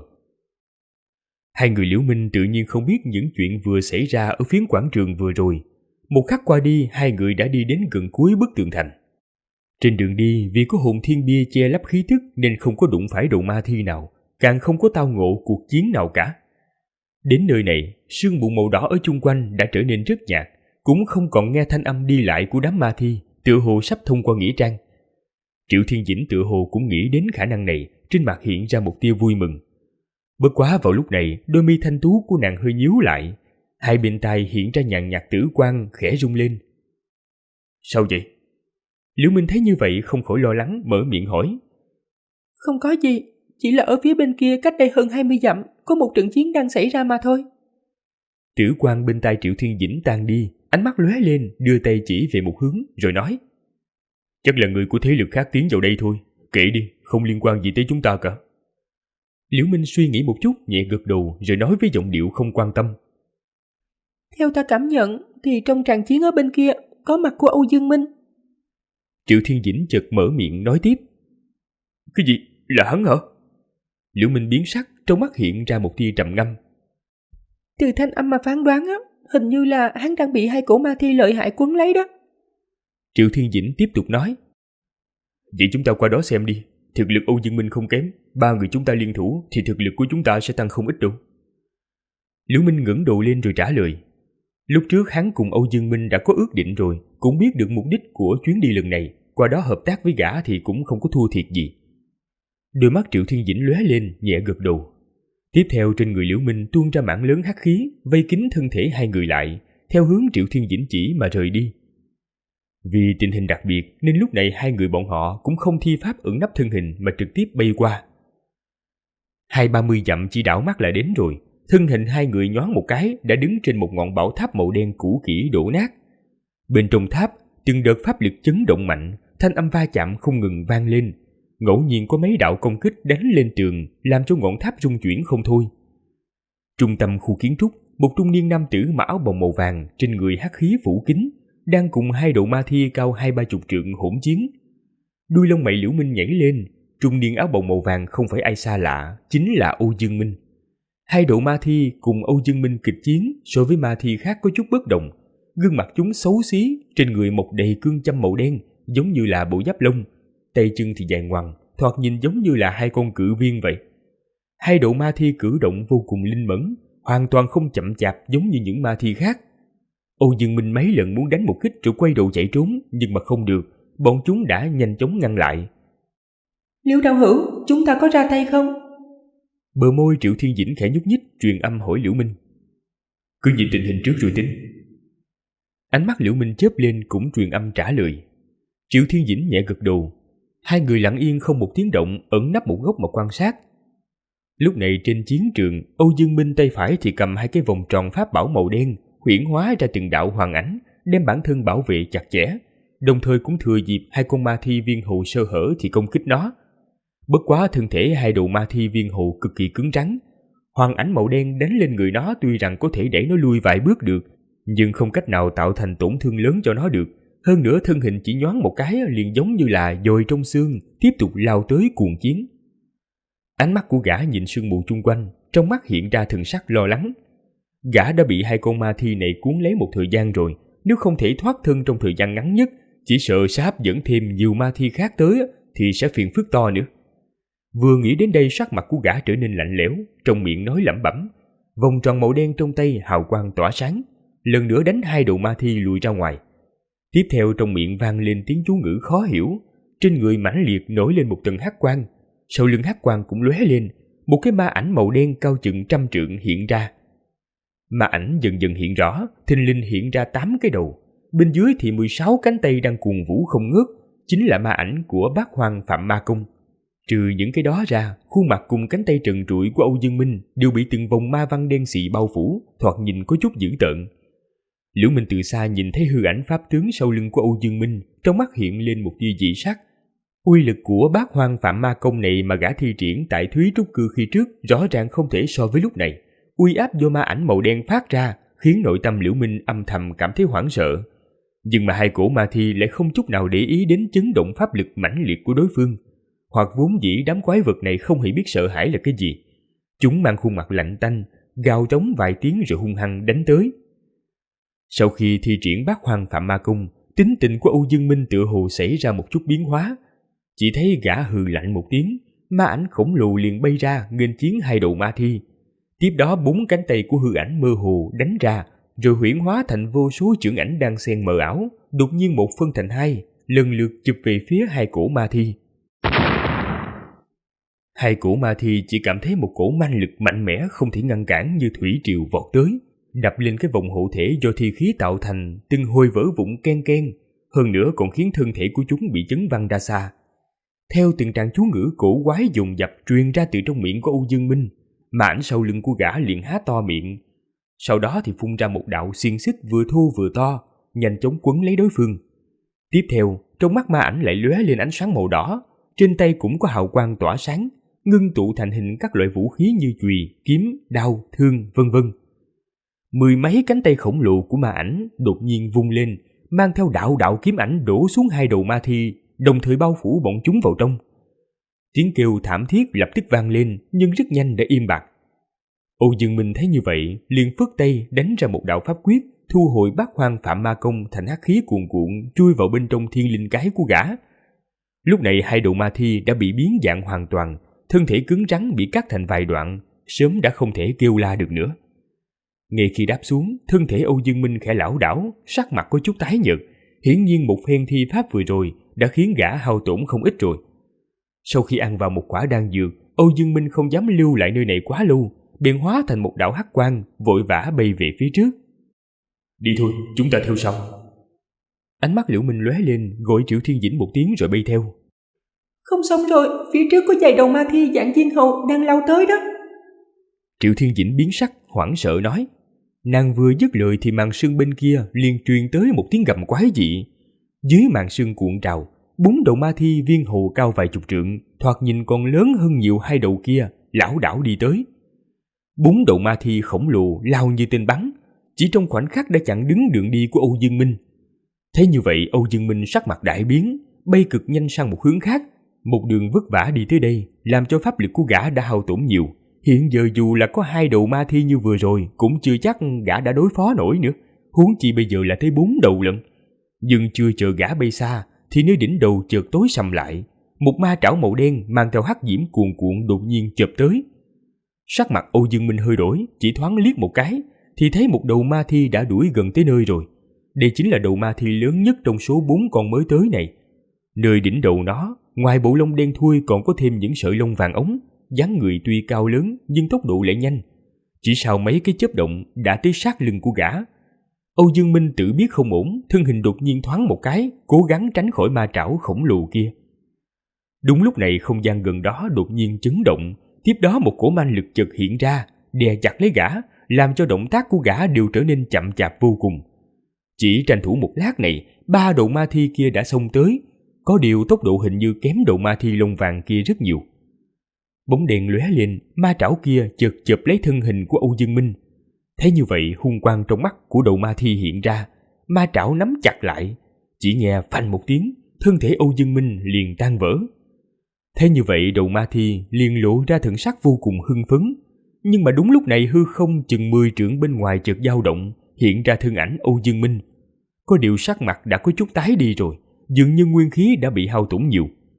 Hai người Liễu Minh tự nhiên không biết những chuyện vừa xảy ra ở phiến quảng trường vừa rồi. Một khắc qua đi, hai người đã đi đến gần cuối bức tường thành. Trên đường đi, vì có hồn thiên bia che lấp khí tức nên không có đụng phải đầu ma thi nào, càng không có tao ngộ cuộc chiến nào cả. Đến nơi này, sương mù màu đỏ ở chung quanh đã trở nên rất nhạt, cũng không còn nghe thanh âm đi lại của đám ma thi, tựa hồ sắp thông qua nghĩa trang. Triệu Thiên Dĩnh tựa hồ cũng nghĩ đến khả năng này, trên mặt hiện ra một tia vui mừng. Bất quá vào lúc này, đôi mi thanh tú của nàng hơi nhíu lại, hai bên tai hiện ra nhàn nhạt tử quang khẽ rung lên. Sao vậy? Liễu Minh thấy như vậy không khỏi lo lắng, mở miệng hỏi. Không có gì, chỉ là ở phía bên kia cách đây hơn 20 dặm, có một trận chiến đang xảy ra mà thôi. Tử quang bên tai Triệu Thiên Dĩnh tan đi, ánh mắt lóe lên, đưa tay chỉ về một hướng, rồi nói. Chắc là người của thế lực khác tiến vào đây thôi, kệ đi, không liên quan gì tới chúng ta cả. Liễu Minh suy nghĩ một chút, nhẹ gật đầu, rồi nói với giọng điệu không quan tâm. Theo ta cảm nhận, thì trong tràng chiến ở bên kia, có mặt của Âu Dương Minh. Triệu Thiên Dĩnh chợt mở miệng nói tiếp. Cái gì? Là hắn hả? Liễu Minh biến sắc, trong mắt hiện ra một tia trầm ngâm. Từ thanh âm mà phán đoán á, hình như là hắn đang bị hai cổ ma thi lợi hại quấn lấy đó. Triệu Thiên Dĩnh tiếp tục nói. Vậy chúng ta qua đó xem đi, thực lực Âu Dương Minh không kém, ba người chúng ta liên thủ thì thực lực của chúng ta sẽ tăng không ít đâu. Liễu Minh ngẩng đầu lên rồi trả lời. Lúc trước hắn cùng Âu Dương Minh đã có ước định rồi, cũng biết được mục đích của chuyến đi lần này, qua đó hợp tác với gã thì cũng không có thua thiệt gì. Đôi mắt Triệu Thiên Dĩnh lóe lên, nhẹ gật đầu. Tiếp theo trên người Liễu Minh tuôn ra mảng lớn hắc khí, vây kín thân thể hai người lại, theo hướng Triệu Thiên Dĩnh chỉ mà rời đi. Vì tình hình đặc biệt nên lúc này hai người bọn họ cũng không thi pháp ẩn nấp thân hình mà trực tiếp bay qua. 20-30 dặm chỉ đảo mắt là đến rồi, thân hình hai người nhoáng một cái đã đứng trên một ngọn bảo tháp màu đen cũ kỹ đổ nát. Bên trong tháp, từng đợt pháp lực chấn động mạnh, thanh âm va chạm không ngừng vang lên. Ngẫu nhiên có mấy đạo công kích đánh lên tường, làm cho ngọn tháp rung chuyển không thôi. Trung tâm khu kiến trúc, một trung niên nam tử mặc áo bào màu vàng, trên người hắc khí phủ kín, đang cùng hai đầu ma thi cao 20-30 trượng hỗn chiến. Đuôi lông mày Liễu Minh nhảy lên, trung niên áo bào màu vàng không phải ai xa lạ, chính là Âu Dương Minh. Hai đầu ma thi cùng Âu Dương Minh kịch chiến so với ma thi khác có chút bất đồng, gương mặt chúng xấu xí, trên người mọc đầy cương châm màu đen, giống như là bộ giáp lông, tay chân thì dài ngoằng, thoạt nhìn giống như là hai con cự viên vậy. Hai đầu ma thi cử động vô cùng linh mẫn, hoàn toàn không chậm chạp giống như những ma thi khác. Âu Dương Minh mấy lần muốn đánh một kích rồi quay đầu chạy trốn, nhưng mà không được, bọn chúng đã nhanh chóng ngăn lại. Liễu đạo hữu, chúng ta có ra tay không? Bờ môi Triệu Thiên Dĩnh khẽ nhúc nhích, truyền âm hỏi Liễu Minh. Cứ nhìn tình hình trước rồi tính. Ánh mắt Liễu Minh chớp lên cũng truyền âm trả lời. Triệu Thiên Dĩnh nhẹ gật đầu. Hai người lặng yên không một tiếng động, ẩn nấp một góc mà quan sát. Lúc này trên chiến trường, Âu Dương Minh tay phải thì cầm hai cái vòng tròn pháp bảo màu đen, huyễn hóa ra từng đạo hoàng ảnh, đem bản thân bảo vệ chặt chẽ, đồng thời cũng thừa dịp hai con ma thi viên hầu sơ hở thì công kích nó. Bất quá thân thể hai đầu ma thi viên hầu cực kỳ cứng rắn, hoàng ảnh màu đen đánh lên người nó tuy rằng có thể đẩy nó lui vài bước được, nhưng không cách nào tạo thành tổn thương lớn cho nó được. Hơn nữa thân hình chỉ nhoáng một cái liền giống như là dồi trong xương, tiếp tục lao tới cuồng chiến. Ánh mắt của gã nhìn sương mù chung quanh, trong mắt hiện ra thần sắc lo lắng. Gã đã bị hai con ma thi này cuốn lấy một thời gian rồi, nếu không thể thoát thân trong thời gian ngắn nhất, chỉ sợ sẽ hấp dẫn thêm nhiều ma thi khác tới thì sẽ phiền phức to nữa. Vừa nghĩ đến đây, sắc mặt của gã trở nên lạnh lẽo, trong miệng nói lẩm bẩm. Vòng tròn màu đen trong tay hào quang tỏa sáng, lần nữa đánh 2 đầu ma thi lùi ra ngoài. Tiếp theo trong miệng vang lên tiếng chú ngữ khó hiểu, trên người mãnh liệt nổi lên một tầng hắc quang, sau lưng hắc quang cũng lóe lên, một cái ma ảnh màu đen cao chừng 100 trượng hiện ra. Ma ảnh dần dần hiện rõ, thình lình hiện ra 8 cái đầu, bên dưới thì 16 cánh tay đang cuồng vũ không ngớt, chính là ma ảnh của Bát Hoang Phạm Ma Công. Trừ những cái đó ra, khuôn mặt cùng cánh tay trần trụi của Âu Dương Minh đều bị từng vòng ma văn đen xì bao phủ, thoạt nhìn có chút dữ tợn. Liễu Minh từ xa nhìn thấy hư ảnh pháp tướng sau lưng của Âu Dương Minh, trong mắt hiện lên một tia dị sắc. Uy lực của Bát Hoang Phạm Ma Công này mà gã thi triển tại Thúy Trúc Cư khi trước rõ ràng không thể so với lúc này. Uy áp do ma ảnh màu đen phát ra khiến nội tâm Liễu Minh âm thầm cảm thấy hoảng sợ. Nhưng mà 2 cổ ma thi lại không chút nào để ý đến chấn động pháp lực mãnh liệt của đối phương, hoặc vốn dĩ đám quái vật này không hề biết sợ hãi là cái gì. Chúng mang khuôn mặt lạnh tanh, gào trống vài tiếng rồi hung hăng đánh tới. Sau khi thi triển Bát Hoang Phạm Ma Công, tính tình của Âu Dương Minh tựa hồ xảy ra một chút biến hóa. Chỉ thấy gã hừ lạnh một tiếng, ma ảnh khổng lồ liền bay ra nghênh chiến 2 đầu ma thi. Tiếp đó 4 cánh tay của hư ảnh mơ hồ đánh ra, rồi huyễn hóa thành vô số chưởng ảnh đang xen mờ ảo, đột nhiên một phân thành 2, lần lượt chụp về phía 2 cổ ma thi. 2 cổ ma thi chỉ cảm thấy một cổ manh lực mạnh mẽ không thể ngăn cản như thủy triều vọt tới, đập lên cái vòng hộ thể do thi khí tạo thành, từng hồi vỡ vụn ken ken, hơn nữa còn khiến thân thể của chúng bị chấn văng ra xa. Theo từng tràng chú ngữ cổ quái dồn dập truyền ra từ trong miệng của Âu Dương Minh, mà ảnh sau lưng của gã liền há to miệng, sau đó thì phun ra một đạo xiên xích vừa thô vừa to, nhanh chóng quấn lấy đối phương. Tiếp theo, trong mắt ma ảnh lại lóe lên ánh sáng màu đỏ, trên tay cũng có hào quang tỏa sáng, ngưng tụ thành hình các loại vũ khí như chùy, kiếm, đao, thương, vân vân. 10 mấy cánh tay khổng lồ của ma ảnh đột nhiên vung lên, mang theo đạo đạo kiếm ảnh đổ xuống 2 đầu ma thi, đồng thời bao phủ bọn chúng vào trong. Tiếng kêu thảm thiết lập tức vang lên, nhưng rất nhanh đã im bặt. Âu Dương Minh thấy như vậy, liền phất tay đánh ra một đạo pháp quyết, thu hồi Bát Hoang Phạm Ma Công thành hắc khí cuồn cuộn chui vào bên trong thiên linh cái của gã. Lúc này 2 đầu ma thi đã bị biến dạng hoàn toàn, thân thể cứng rắn bị cắt thành vài đoạn, sớm đã không thể kêu la được nữa. Ngay khi đáp xuống, thân thể Âu Dương Minh khẽ lảo đảo, sắc mặt có chút tái nhợt, hiển nhiên một phen thi pháp vừa rồi đã khiến gã hao tổn không ít rồi. Sau khi ăn vào một quả đan dược, Âu Dương Minh không dám lưu lại nơi này quá lâu, bèn hóa thành một đạo hắc quang, vội vã bay về phía trước. Đi thôi, chúng ta theo sau. Ánh mắt Liễu Minh lóe lên, gọi Triệu Thiên Dĩnh một tiếng rồi bay theo. Không xong rồi, phía trước có vài đầu ma thi dạng viên hầu đang lao tới đó. Triệu Thiên Dĩnh biến sắc, hoảng sợ nói. Nàng vừa dứt lời thì màn sương bên kia liền truyền tới một tiếng gầm quái dị. Dưới màn sương cuộn trào, 4 đầu ma thi viên hầu cao vài chục trượng, thoạt nhìn còn lớn hơn nhiều 2 đầu kia, lảo đảo đi tới. 4 đầu ma thi khổng lồ lao như tên bắn, chỉ trong khoảnh khắc đã chặn đứng đường đi của Âu Dương Minh. Thế như vậy, Âu Dương Minh sắc mặt đại biến, bay cực nhanh sang một hướng khác. Một đường vất vả đi tới đây, làm cho pháp lực của gã đã hao tổn nhiều. Hiện giờ dù là có 2 đầu ma thi như vừa rồi, cũng chưa chắc gã đã đối phó nổi nữa, huống chi bây giờ là tới 4 đầu lận. Nhưng chưa chờ gã bay xa, thì nơi đỉnh đầu chợt tối sầm lại, một ma trảo màu đen mang theo hắc diễm cuồn cuộn đột nhiên chộp tới. Sắc mặt Âu Dương Minh hơi đổi, chỉ thoáng liếc một cái, thì thấy một đầu ma thi đã đuổi gần tới nơi rồi. Đây chính là đầu ma thi lớn nhất trong số 4 con mới tới này. Nơi đỉnh đầu nó, ngoài bộ lông đen thui còn có thêm những sợi lông vàng ống, dáng người tuy cao lớn nhưng tốc độ lại nhanh. Chỉ sau mấy cái chớp động đã tới sát lưng của gã. Âu Dương Minh tự biết không ổn, thân hình đột nhiên thoáng một cái, cố gắng tránh khỏi ma trảo khổng lồ kia. Đúng lúc này không gian gần đó đột nhiên chấn động, tiếp đó một cổ manh lực chợt hiện ra, đè chặt lấy gã, làm cho động tác của gã đều trở nên chậm chạp vô cùng. Chỉ tranh thủ một lát này, 3 đầu ma thi kia đã xông tới, có điều tốc độ hình như kém đầu ma thi lông vàng kia rất nhiều. Bóng đèn lóe lên, ma trảo kia chợt chộp lấy thân hình của Âu Dương Minh. Thấy như vậy, hung quang trong mắt của đầu ma thi hiện ra, ma trảo nắm chặt lại, chỉ nghe phanh một tiếng, thân thể Âu Dương Minh liền tan vỡ. Thế như vậy, đầu ma thi liền lộ ra thần sắc vô cùng hưng phấn, nhưng mà đúng lúc này hư không chừng 10 trượng bên ngoài chợt dao động, hiện ra thân ảnh Âu Dương Minh. Có điều sắc mặt đã có chút tái đi rồi, dường như nguyên khí đã bị hao tổn nhiều.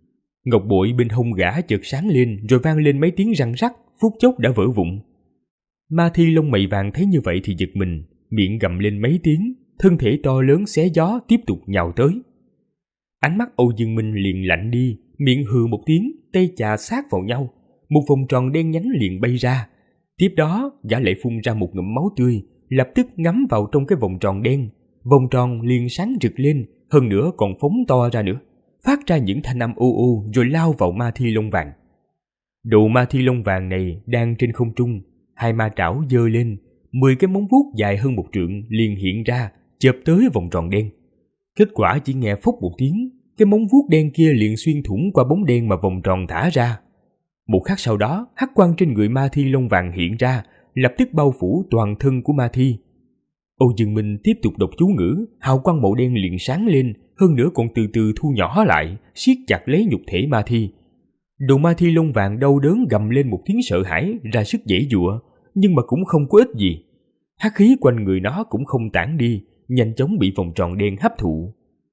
Ngọc bội bên hông gã chợt sáng lên rồi vang lên mấy tiếng răng rắc, phút chốc đã vỡ vụn. Ma thi lông mày vàng thấy như vậy thì giật mình, miệng gầm lên mấy tiếng, thân thể to lớn xé gió tiếp tục nhào tới. Ánh mắt Âu Dương Minh liền lạnh đi, miệng hừ một tiếng, tay chà sát vào nhau, một vòng tròn đen nhánh liền bay ra. Tiếp đó, gã lại phun ra một ngụm máu tươi, lập tức ngấm vào trong cái vòng tròn đen. Vòng tròn liền sáng rực lên, hơn nữa còn phóng to ra nữa, phát ra những thanh âm u u rồi lao vào ma thi lông vàng. Đầu ma thi lông vàng này đang trên không trung, hai ma trảo giơ lên, 10 cái móng vuốt dài hơn 1 trượng liền hiện ra, chộp tới vòng tròn đen. Kết quả chỉ nghe phốc một tiếng, cái móng vuốt đen kia liền xuyên thủng qua bóng đen mà vòng tròn thả ra. Một khắc sau đó, hắc quang trên người ma thi lông vàng hiện ra, lập tức bao phủ toàn thân của ma thi. Âu Dương Minh tiếp tục đọc chú ngữ, hào quang màu đen liền sáng lên, hơn nữa còn từ từ thu nhỏ lại, siết chặt lấy nhục thể ma thi. Đầu ma thi lông vàng đau đớn gầm lên một tiếng sợ hãi, ra sức giãy giụa, nhưng mà cũng không có ích gì. Hắc khí quanh người nó cũng không tản đi, nhanh chóng bị vòng tròn đen hấp thụ.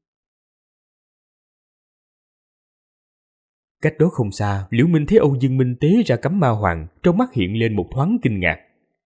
Cách đó không xa, Liễu Minh thấy Âu Dương Minh tế ra cấm ma hoàng, trong mắt hiện lên một thoáng kinh ngạc.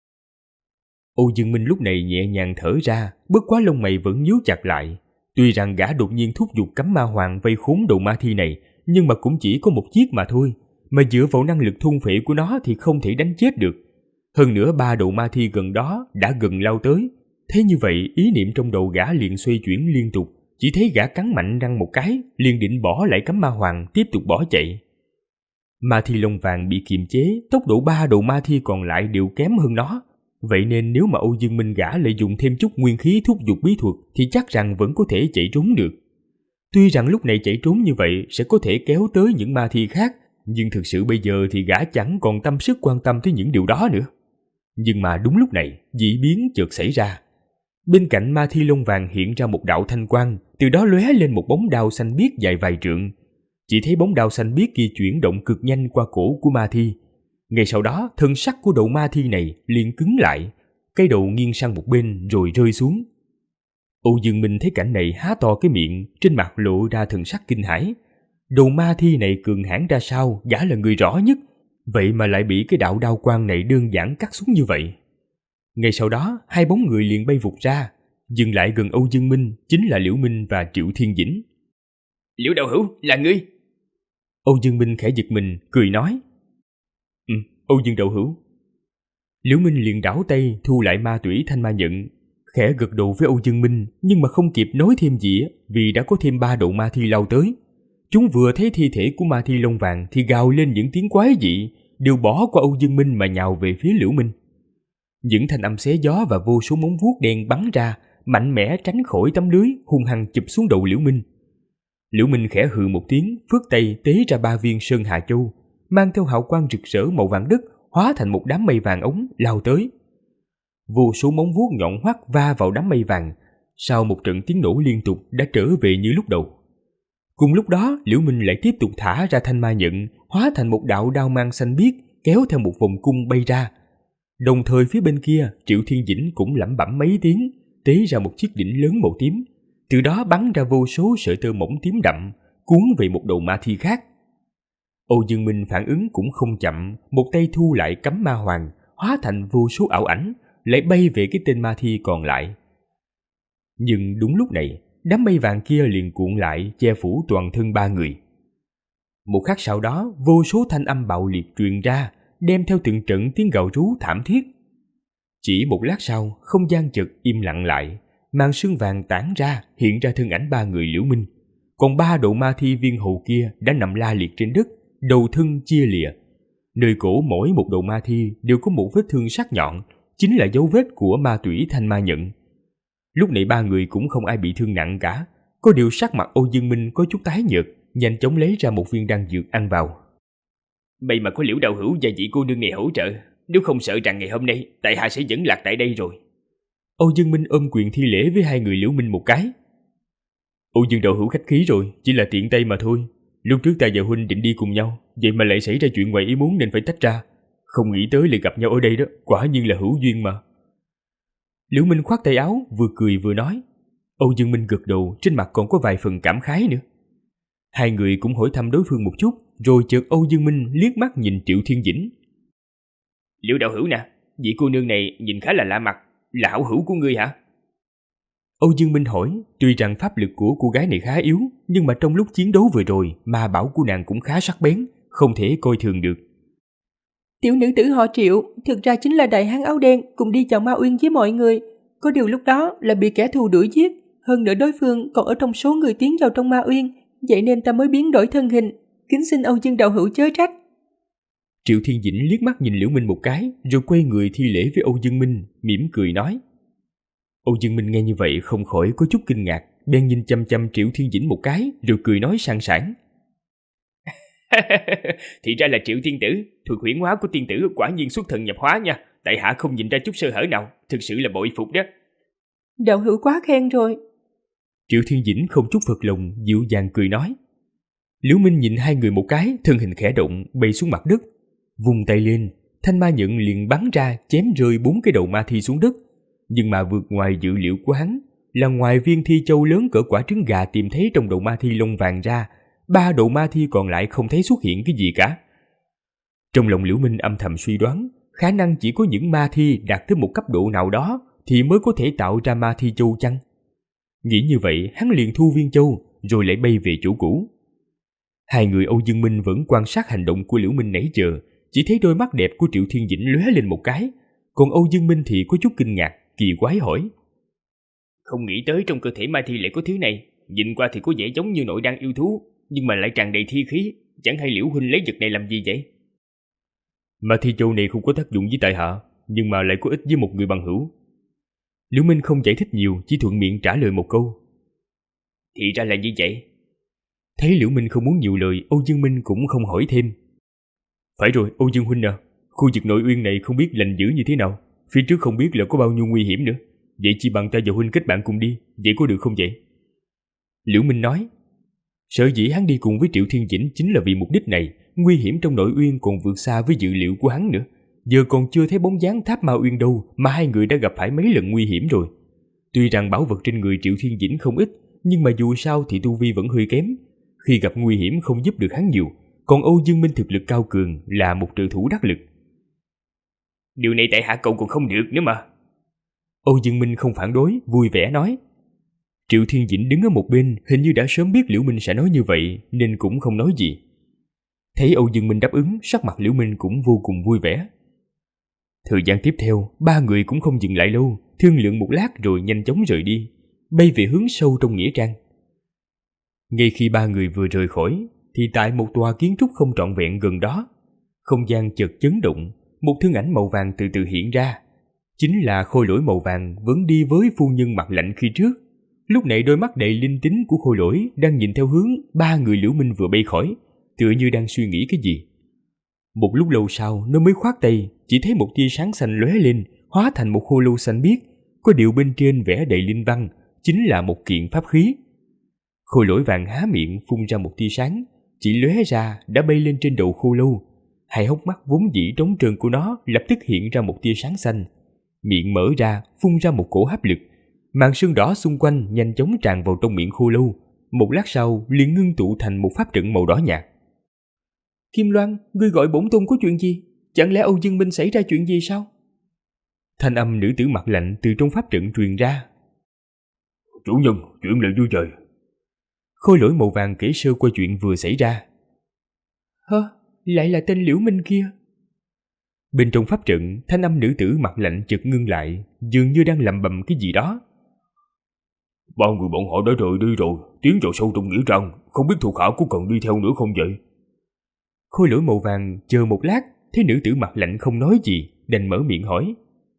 Âu Dương Minh lúc này nhẹ nhàng thở ra, bất quá lông mày vẫn nhíu chặt lại. Tuy rằng gã đột nhiên thúc giục cấm ma hoàng vây khốn đầu ma thi này, nhưng mà cũng chỉ có một chiếc mà thôi, mà dựa vào năng lực thôn phệ của nó thì không thể đánh chết được. Hơn nữa 3 đầu ma thi gần đó đã gần lao tới. Thế như vậy, ý niệm trong đầu gã liền xoay chuyển liên tục, chỉ thấy gã cắn mạnh răng một cái, liền định bỏ lại cấm ma hoàng tiếp tục bỏ chạy. Ma thi lông vàng bị kiềm chế, tốc độ 3 đầu ma thi còn lại đều kém hơn nó. Vậy nên nếu mà Âu Dương Minh gã lại dùng thêm chút nguyên khí thúc giục bí thuật thì chắc rằng vẫn có thể chạy trốn được. Tuy rằng lúc này chạy trốn như vậy sẽ có thể kéo tới những ma thi khác, nhưng thực sự bây giờ thì gã chẳng còn tâm sức quan tâm tới những điều đó nữa. Nhưng mà đúng lúc này, dị biến chợt xảy ra. Bên cạnh ma thi lông vàng hiện ra một đạo thanh quang, từ đó lóe lên một bóng đao xanh biếc dài vài trượng. Chỉ thấy bóng đao xanh biếc kia chuyển động cực nhanh qua cổ của ma thi. Ngay sau đó, thân sắc của đầu ma thi này liền cứng lại, cái đầu nghiêng sang một bên rồi rơi xuống. Âu Dương Minh thấy cảnh này há to cái miệng, trên mặt lộ ra thần sắc kinh hãi. Đầu ma thi này cường hãn ra sao, gã là người rõ nhất, vậy mà lại bị cái đạo đao quang này đơn giản cắt xuống như vậy. Ngay sau đó, 2 bóng người liền bay vụt ra, dừng lại gần Âu Dương Minh, chính là Liễu Minh và Triệu Thiên Dĩnh. Liễu đạo hữu, là ngươi? Âu Dương Minh khẽ giật mình, cười nói. Âu Dương đạo hữu. Liễu Minh liền đảo tay thu lại ma tủy thanh ma nhận, khẽ gật đầu với Âu Dương Minh, nhưng mà không kịp nói thêm gì vì đã có thêm 3 đầu ma thi lao tới. Chúng vừa thấy thi thể của ma thi lông vàng thì gào lên những tiếng quái dị, đều bỏ qua Âu Dương Minh mà nhào về phía Liễu Minh. Những thanh âm xé gió và vô số móng vuốt đen bắn ra, mạnh mẽ tránh khỏi tấm lưới, hung hăng chụp xuống đầu Liễu Minh. Liễu Minh khẽ hừ một tiếng, phất tay tế ra 3 viên Sơn Hà Châu, mang theo hào quang rực rỡ màu vàng đất, hóa thành một đám mây vàng ống lao tới. Vô số móng vuốt nhọn hoắt va vào đám mây vàng, sau một trận tiếng nổ liên tục đã trở về như lúc đầu. Cùng lúc đó, Liễu Minh lại tiếp tục thả ra thanh ma nhận, hóa thành một đạo đao mang xanh biếc, kéo theo một vòng cung bay ra. Đồng thời phía bên kia, Triệu Thiên Dĩnh cũng lẩm bẩm mấy tiếng, tế ra một chiếc đỉnh lớn màu tím, từ đó bắn ra vô số sợi tơ mỏng tím đậm, cuốn về một đầu ma thi khác. Âu Dương Minh phản ứng cũng không chậm, một tay thu lại cấm ma hoàng, hóa thành vô số ảo ảnh, lại bay về cái tên ma thi còn lại. Nhưng đúng lúc này, đám mây vàng kia liền cuộn lại, che phủ toàn thân 3 người. Một khắc sau đó, vô số thanh âm bạo liệt truyền ra, đem theo từng trận tiếng gào rú thảm thiết. Chỉ một lát sau, không gian chợt im lặng lại, màn sương vàng tản ra, hiện ra thân ảnh 3 người Liễu Minh. Còn 3 đầu ma thi viên hầu kia đã nằm la liệt trên đất, đầu thân chia lìa. Nơi cổ mỗi một đầu ma thi đều có một vết thương sắc nhọn, chính là dấu vết của ma tủy thanh ma nhận. Lúc này 3 người cũng không ai bị thương nặng cả, có điều sắc mặt Âu Dương Minh có chút tái nhợt, nhanh chóng lấy ra một viên đan dược ăn vào. May mà có Liễu đạo hữu và vị cô nương này hỗ trợ, nếu không sợ rằng ngày hôm nay tại hạ sẽ vẫn lạc tại đây rồi. Âu Dương Minh ôm quyền thi lễ với 2 người Liễu Minh một cái. Âu Dương đạo hữu khách khí rồi, chỉ là tiện tay mà thôi. Lúc trước ta và huynh định đi cùng nhau, vậy mà lại xảy ra chuyện ngoài ý muốn nên phải tách ra. Không nghĩ tới lại gặp nhau ở đây đó, quả nhiên là hữu duyên mà. Liễu Minh khoát tay áo, vừa cười vừa nói. Âu Dương Minh gật đầu, trên mặt còn có vài phần cảm khái nữa. Hai người cũng hỏi thăm đối phương một chút, rồi chợt Âu Dương Minh liếc mắt nhìn Triệu Thiên Dĩnh. Liễu đạo hữu nè, vị cô nương này nhìn khá là lạ mặt, là hảo hữu của ngươi hả? Âu Dương Minh hỏi, tuy rằng pháp lực của cô gái này khá yếu, nhưng mà trong lúc chiến đấu vừa rồi, ma bảo của nàng cũng khá sắc bén, không thể coi thường được. Tiểu nữ tử họ Triệu, thực ra chính là đại hán áo đen cùng đi chọn Ma Uyên với mọi người. Có điều lúc đó là bị kẻ thù đuổi giết, hơn nữa đối phương còn ở trong số người tiến vào trong Ma Uyên, vậy nên ta mới biến đổi thân hình, kính xin Âu Dương đạo hữu chớ trách. Triệu Thiên Dĩnh liếc mắt nhìn Liễu Minh một cái, rồi quay người thi lễ với Âu Dương Minh, mỉm cười nói. Âu Dương Minh nghe như vậy không khỏi có chút kinh ngạc, bèn nhìn chăm chăm Triệu Thiên Dĩnh một cái, rồi cười nói sang sảng. Thì ra là Triệu tiên tử, thuật huyễn hóa của tiên tử quả nhiên xuất thần nhập hóa nha, tại hạ không nhìn ra chút sơ hở nào, thực sự là bội phục đó. Đạo hữu quá khen rồi. Triệu Thiên Dĩnh không chút phật lòng, dịu dàng cười nói. Liễu Minh nhìn hai người một cái, thân hình khẽ động, bay xuống mặt đất, vung tay lên, thanh ma nhận liền bắn ra, chém rơi 4 cái đầu ma thi xuống đất. Nhưng mà vượt ngoài dự liệu của hắn là ngoài viên thi châu lớn cỡ quả trứng gà tìm thấy trong đầu ma thi lông vàng ra, 3 đầu ma thi còn lại không thấy xuất hiện cái gì cả. Trong lòng Liễu Minh âm thầm suy đoán, khả năng chỉ có những ma thi đạt tới một cấp độ nào đó thì mới có thể tạo ra ma thi châu chăng? Nghĩ như vậy, hắn liền thu viên châu, rồi lại bay về chỗ cũ. Hai người Âu Dương Minh vẫn quan sát hành động của Liễu Minh nãy giờ, chỉ thấy đôi mắt đẹp của Triệu Thiên Dĩnh lóe lên một cái, còn Âu Dương Minh thì có chút kinh ngạc, kỳ quái hỏi. Không nghĩ tới trong cơ thể ma thi lại có thứ này, nhìn qua thì có vẻ giống như nội đan yêu thú, nhưng mà lại tràn đầy thi khí, chẳng hay Liễu huynh lấy vật này làm gì vậy? Ma thi châu này không có tác dụng với tại hạ, nhưng mà lại có ích với một người bằng hữu. Liễu Minh không giải thích nhiều, chỉ thuận miệng trả lời một câu. Thì ra là như vậy. Thấy Liễu Minh không muốn nhiều lời, Âu Dương Minh cũng không hỏi thêm. Phải rồi, Âu Dương huynh à, khu vực nội uyên này không biết lành dữ như thế nào, phía trước không biết là có bao nhiêu nguy hiểm nữa. Vậy chỉ bằng ta và huynh kết bạn cùng đi, vậy có được không vậy? Liễu Minh nói. Sở dĩ hắn đi cùng với Triệu Thiên Dĩnh chính là vì mục đích này, nguy hiểm trong nội uyên còn vượt xa với dự liệu của hắn nữa. Giờ còn chưa thấy bóng dáng tháp Ma Uyên đâu mà hai người đã gặp phải mấy lần nguy hiểm rồi. Tuy rằng bảo vật trên người Triệu Thiên Dĩnh không ít, nhưng mà dù sao thì tu vi vẫn hơi kém. Khi gặp nguy hiểm không giúp được hắn nhiều, còn Âu Dương Minh thực lực cao cường là một trợ thủ đắc lực. Điều này tại hạ cậu còn không được nữa mà. Âu Dương Minh không phản đối, vui vẻ nói. Triệu Thiên Dĩnh đứng ở một bên, hình như đã sớm biết Liễu Minh sẽ nói như vậy, nên cũng không nói gì. Thấy Âu Dương Minh đáp ứng, sắc mặt Liễu Minh cũng vô cùng vui vẻ. Thời gian tiếp theo, ba người cũng không dừng lại lâu, thương lượng một lát rồi nhanh chóng rời đi, bay về hướng sâu trong nghĩa trang. Ngay khi ba người vừa rời khỏi, thì tại một tòa kiến trúc không trọn vẹn gần đó, không gian chợt chấn động, một thân ảnh màu vàng từ từ hiện ra. Chính là Khôi Lỗi màu vàng vẫn đi với phu nhân mặt lạnh khi trước. Lúc này đôi mắt đầy linh tính của Khôi Lỗi đang nhìn theo hướng ba người Liễu Minh vừa bay khỏi, tựa như đang suy nghĩ cái gì. Một lúc lâu sau nó mới khoát tay, chỉ thấy một tia sáng xanh lóe lên, hóa thành một khô lâu xanh biếc, có điều bên trên vẽ đầy linh văn, chính là một kiện pháp khí. Khôi Lỗi vàng há miệng phun ra một tia sáng, chỉ lóe ra đã bay lên trên đầu khô lâu. Hai hốc mắt vốn dĩ trống trơn của nó lập tức hiện ra một tia sáng xanh, miệng mở ra phun ra một cổ hấp lực, màn sương đỏ xung quanh nhanh chóng tràn vào trong miệng khô lâu. Một lát sau liền ngưng tụ thành một pháp trận màu đỏ nhạt. Kim Loan, ngươi gọi bổn tôn có chuyện gì? Chẳng lẽ Âu Dương Minh xảy ra chuyện gì sao? Thanh âm nữ tử mặt lạnh từ trong pháp trận truyền ra. Chủ nhân, chuyện là như vậy. Khôi Lỗi màu vàng kể sơ qua chuyện vừa xảy ra. Hơ, lại là tên Liễu Minh kia. Bên trong pháp trận, thanh âm nữ tử mặt lạnh chợt ngưng lại, dường như đang lẩm bẩm cái gì đó. Ba người bọn họ đã rời đi rồi, tiến vào sâu trong nghĩa trang, không biết thuộc hạ có cần đi theo nữa không vậy? Khôi Lỗi màu vàng chờ một lát, thấy nữ tử mặt lạnh không nói gì, đành mở miệng hỏi.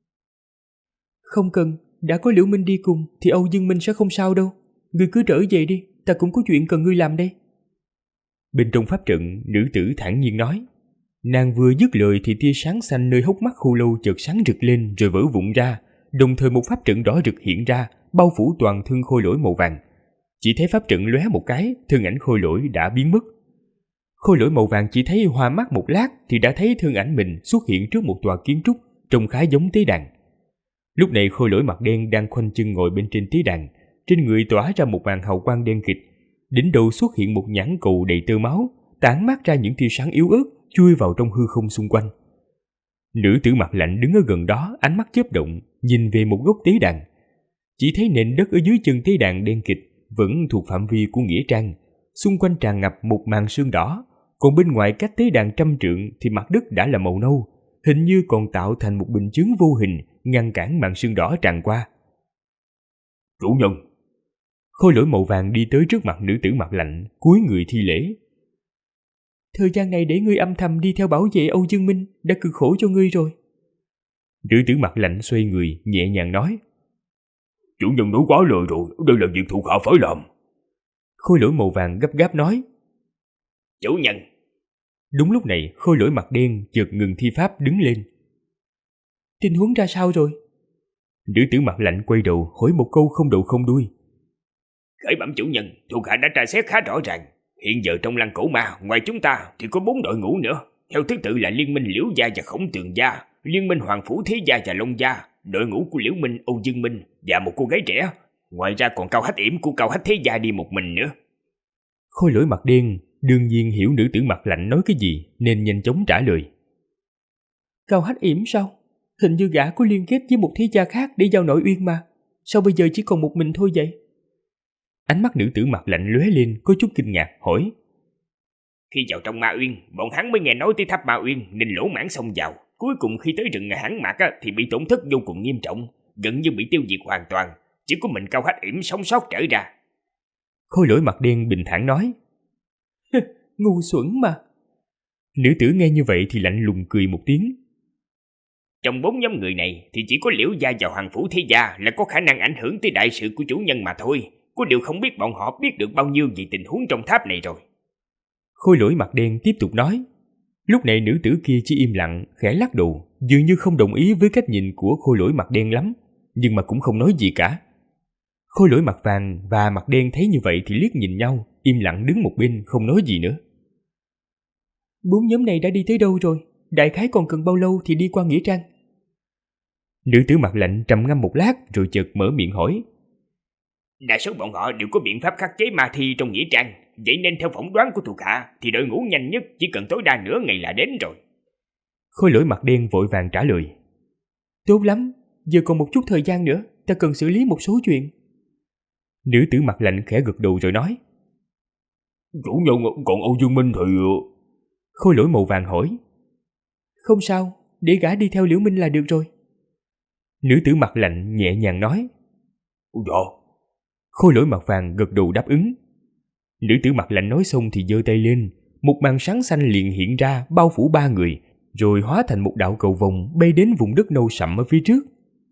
Không cần, đã có Liễu Minh đi cùng thì Âu Dương Minh sẽ không sao đâu. Ngươi cứ trở về đi, ta cũng có chuyện cần ngươi làm đây. Bên trong pháp trận, nữ tử thản nhiên nói. Nàng vừa dứt lời thì tia sáng xanh nơi hốc mắt khô lâu chợt sáng rực lên rồi vỡ vụn ra, đồng thời một pháp trận đỏ rực hiện ra, bao phủ toàn thân Khôi Lỗi màu vàng. Chỉ thấy pháp trận lóe một cái, thân ảnh Khôi Lỗi đã biến mất. Khôi Lỗi màu vàng chỉ thấy hoa mắt một lát thì đã thấy thân ảnh mình xuất hiện trước một tòa kiến trúc trông khá giống tế đàn. Lúc này Khôi Lỗi mặt đen đang khoanh chân ngồi bên trên tế đàn, trên người tỏa ra một màn hào quang đen kịt. đỉnh đầu xuất hiện một nhãn cầu đầy tơ máu, tản mát ra những tia sáng yếu ớt chui vào trong hư không xung quanh. Nữ tử mặt lạnh đứng ở gần đó, ánh mắt chớp động, nhìn về một góc tế đàn. Chỉ thấy nền đất ở dưới chân tế đàn đen kịt vẫn thuộc phạm vi của nghĩa trang, xung quanh tràn ngập một màn sương đỏ, còn bên ngoài cách tế đàn 100 trượng thì mặt đất đã là màu nâu, hình như còn tạo thành một bình chướng vô hình ngăn cản màn sương đỏ tràn qua. Chủ nhân! Khôi lỗi màu vàng đi tới trước mặt nữ tử mặt lạnh, cúi người thi lễ. Thời gian này để ngươi âm thầm đi theo bảo vệ Âu Dương Minh đã cực khổ cho ngươi rồi. Nữ tử mặt lạnh xoay người, nhẹ nhàng nói. Chủ nhân nói quá lời rồi, đây là việc thuộc hạ phải làm. Khôi lỗi màu vàng gấp gáp nói. Chủ nhân! Đúng lúc này, khôi lỗi mặt đen chợt ngừng thi pháp đứng lên. Tình huống ra sao rồi? Nữ tử mặt lạnh quay đầu hỏi một câu không đầu không đuôi. Khởi bẩm chủ nhân, thuộc hạ đã tra xét khá rõ ràng. Hiện giờ trong lăng cổ ma, ngoài chúng ta thì có 4 đội ngũ nữa. Theo thứ tự là Liên minh Liễu Gia và Khổng Tường Gia, Liên minh Hoàng Phủ Thế Gia và Long Gia, đội ngũ của Liễu Minh, Âu Dương Minh và một cô gái trẻ. Ngoài ra còn Cao Hách Yểm của Cao Hách Thế Gia đi một mình nữa. Khôi lỗi mặt đen đương nhiên hiểu nữ tử mặt lạnh nói cái gì nên nhanh chóng trả lời. Cao Hách Yểm sao? Hình như gã có liên kết với một thế gia khác để giao nội uyên mà. Sao bây giờ chỉ còn một mình thôi vậy? Ánh mắt nữ tử mặt lạnh lóe lên có chút kinh ngạc hỏi. Khi vào trong Ma Uyên, bọn hắn mới nghe nói tới tháp Ma Uyên nên lỗ mãng xông vào. Cuối cùng khi tới rừng hãng mạc thì bị tổn thất vô cùng nghiêm trọng, gần như bị tiêu diệt hoàn toàn. Chỉ có mình Cao Hách Yểm sống sót trở ra. Khôi lỗi mặt đen bình thản nói. Ngu xuẩn mà. Nữ tử nghe như vậy thì lạnh lùng cười một tiếng. Trong 4 nhóm người này thì chỉ có Liễu Gia và Hoàng Phủ Thế Gia là có khả năng ảnh hưởng tới đại sự của chủ nhân mà thôi. Có điều không biết bọn họ biết được bao nhiêu về tình huống trong tháp này rồi. Khôi lỗi mặt đen tiếp tục nói. Lúc này nữ tử kia chỉ im lặng, khẽ lắc đầu, dường như không đồng ý với cách nhìn của khôi lỗi mặt đen lắm, nhưng mà cũng không nói gì cả. Khôi lỗi mặt vàng và mặt đen thấy như vậy thì liếc nhìn nhau, im lặng đứng một bên không nói gì nữa. 4 nhóm này đã đi tới đâu rồi? Đại khái còn cần bao lâu thì đi qua nghĩa trang? Nữ tử mặt lạnh trầm ngâm một lát rồi chợt mở miệng hỏi. Đa số bọn họ đều có biện pháp khắc chế ma thi trong nghĩa trang, vậy nên theo phỏng đoán của thuộc hạ thì đội ngũ nhanh nhất chỉ cần tối đa nửa ngày là đến rồi. Khôi lỗi mặt đen vội vàng trả lời. Tốt lắm, giờ còn một chút thời gian nữa, ta cần xử lý một số chuyện. Nữ tử mặt lạnh khẽ gật đầu rồi nói. Chủ nhân, còn Âu Dương Minh thì... Khôi lỗi màu vàng hỏi. Không sao, để gã đi theo Liễu Minh là được rồi. Nữ tử mặt lạnh nhẹ nhàng nói. Dạ. Khôi lỗi mặt vàng gật đầu đáp ứng. Nữ tử mặt lạnh nói xong thì giơ tay lên, một màn sáng xanh liền hiện ra bao phủ 3 người, rồi hóa thành một đạo cầu vồng bay đến vùng đất nâu sậm ở phía trước.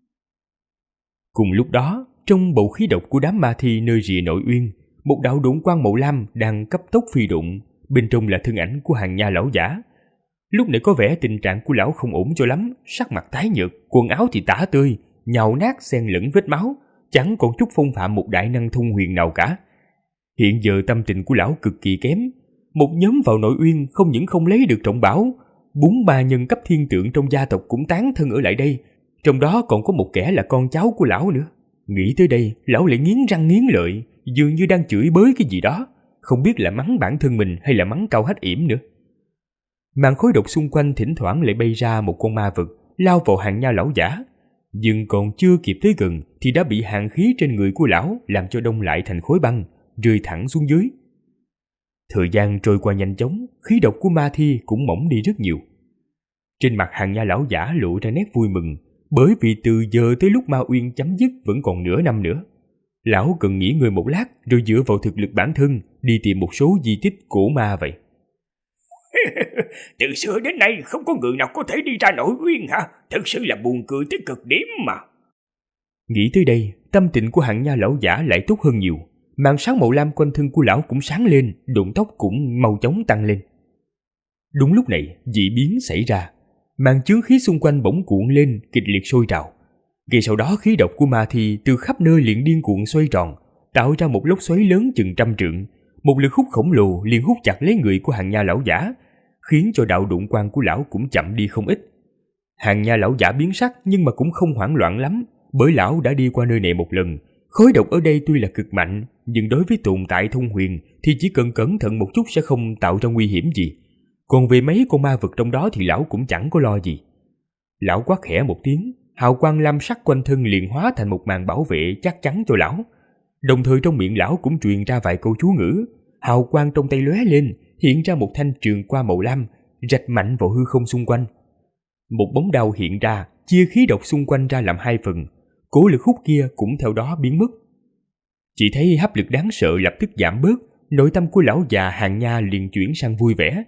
Cùng lúc đó, trong bầu khí độc của đám ma thi nơi rìa nội uyên, một đạo độn quang màu lam đang cấp tốc phi độn, bên trong là thân ảnh của Hàng Nha lão giả. Lúc này có vẻ tình trạng của lão không ổn cho lắm, sắc mặt tái nhợt, quần áo thì tả tơi, nhàu nát xen lẫn vết máu, chẳng còn chút phong phạm một đại năng thông huyền nào cả. Hiện giờ tâm tình của lão cực kỳ kém. Một nhóm vào nội uyên không những không lấy được trọng bảo, 4-3 nhân cấp thiên tượng trong gia tộc cũng tán thân ở lại đây, trong đó còn có một kẻ là con cháu của lão nữa. Nghĩ tới đây, lão lại nghiến răng nghiến lợi, dường như đang chửi bới cái gì đó, không biết là mắng bản thân mình hay là mắng Cao Hách Yểm nữa. Màn khói độc xung quanh thỉnh thoảng lại bay ra một con ma vật lao vào Hàng Nha lão giả, nhưng còn chưa kịp tới gần thì đã bị hàn khí trên người của lão làm cho đông lại thành khối băng, rơi thẳng xuống dưới. Thời gian trôi qua nhanh chóng, khí độc của ma thi cũng mỏng đi rất nhiều. Trên mặt Hàng Nha lão giả lộ ra nét vui mừng, bởi vì từ giờ tới lúc Ma Uyên chấm dứt vẫn còn nửa năm nữa. Lão cần nghỉ ngơi một lát rồi dựa vào thực lực bản thân đi tìm một số di tích cổ ma vậy. Từ xưa đến nay không có người nào có thể đi ra nội uyên hả? Thật sự là buồn cười tới cực điểm mà. Nghĩ tới đây, tâm tình của Hàng Nha lão giả lại tốt hơn nhiều. Màn sáng màu lam quanh thân của lão cũng sáng lên, độn tóc cũng mau chóng tăng lên. Đúng lúc này, dị biến xảy ra. Màn chướng khí xung quanh bỗng cuộn lên, kịch liệt sôi trào. Ngay sau đó khí độc của ma thi từ khắp nơi liền điên cuộn xoay tròn, tạo ra một lốc xoáy lớn chừng 100 trượng. Một lực hút khổng lồ liền hút chặt lấy người của Hàng Nha lão giả, khiến cho đạo độn quang của lão cũng chậm đi không ít. Hàng Nha lão giả biến sắc nhưng mà cũng không hoảng loạn lắm, bởi lão đã đi qua nơi này một lần. Khói độc ở đây tuy là cực mạnh, nhưng đối với tồn tại thông huyền thì chỉ cần cẩn thận một chút sẽ không tạo ra nguy hiểm gì. Còn về mấy con ma vật trong đó thì lão cũng chẳng có lo gì. Lão quát khẽ một tiếng, hào quang lam sắc quanh thân liền hóa thành một màn bảo vệ chắc chắn cho lão. Đồng thời trong miệng lão cũng truyền ra vài câu chú ngữ. Hào quang trong tay lóe lên, hiện ra một thanh trường qua màu lam, rạch mạnh vào hư không xung quanh. Một bóng đao hiện ra, chia khí độc xung quanh ra làm hai phần. Cố lực hút kia cũng theo đó biến mất. Chỉ thấy hấp lực đáng sợ lập tức giảm bớt, nội tâm của lão già Hàng Nha liền chuyển sang vui vẻ.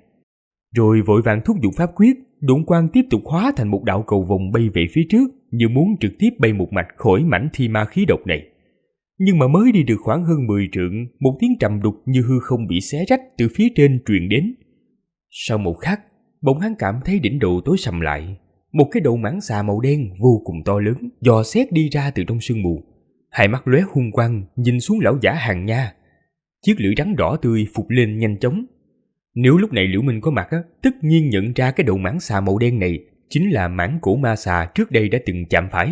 Rồi vội vàng thúc giục pháp quyết, độn quang tiếp tục hóa thành một đạo cầu vồng bay về phía trước, như muốn trực tiếp bay một mạch khỏi mảnh thi ma khí độc này. Nhưng mà mới đi được khoảng hơn 10 trượng, một tiếng trầm đục như hư không bị xé rách từ phía trên truyền đến. Sau một khắc, bỗng hắn cảm thấy đỉnh đầu tối sầm lại. Một cái đầu mãng xà màu đen vô cùng to lớn dò xét đi ra từ trong sương mù. Hai mắt lóe hung quang nhìn xuống lão giả Hàng Nha. Chiếc lưỡi rắn đỏ tươi phụt lên nhanh chóng. Nếu lúc này Liễu Minh có mặt tất nhiên nhận ra cái đầu mãng xà màu đen này chính là mãng cổ ma xà trước đây đã từng chạm phải.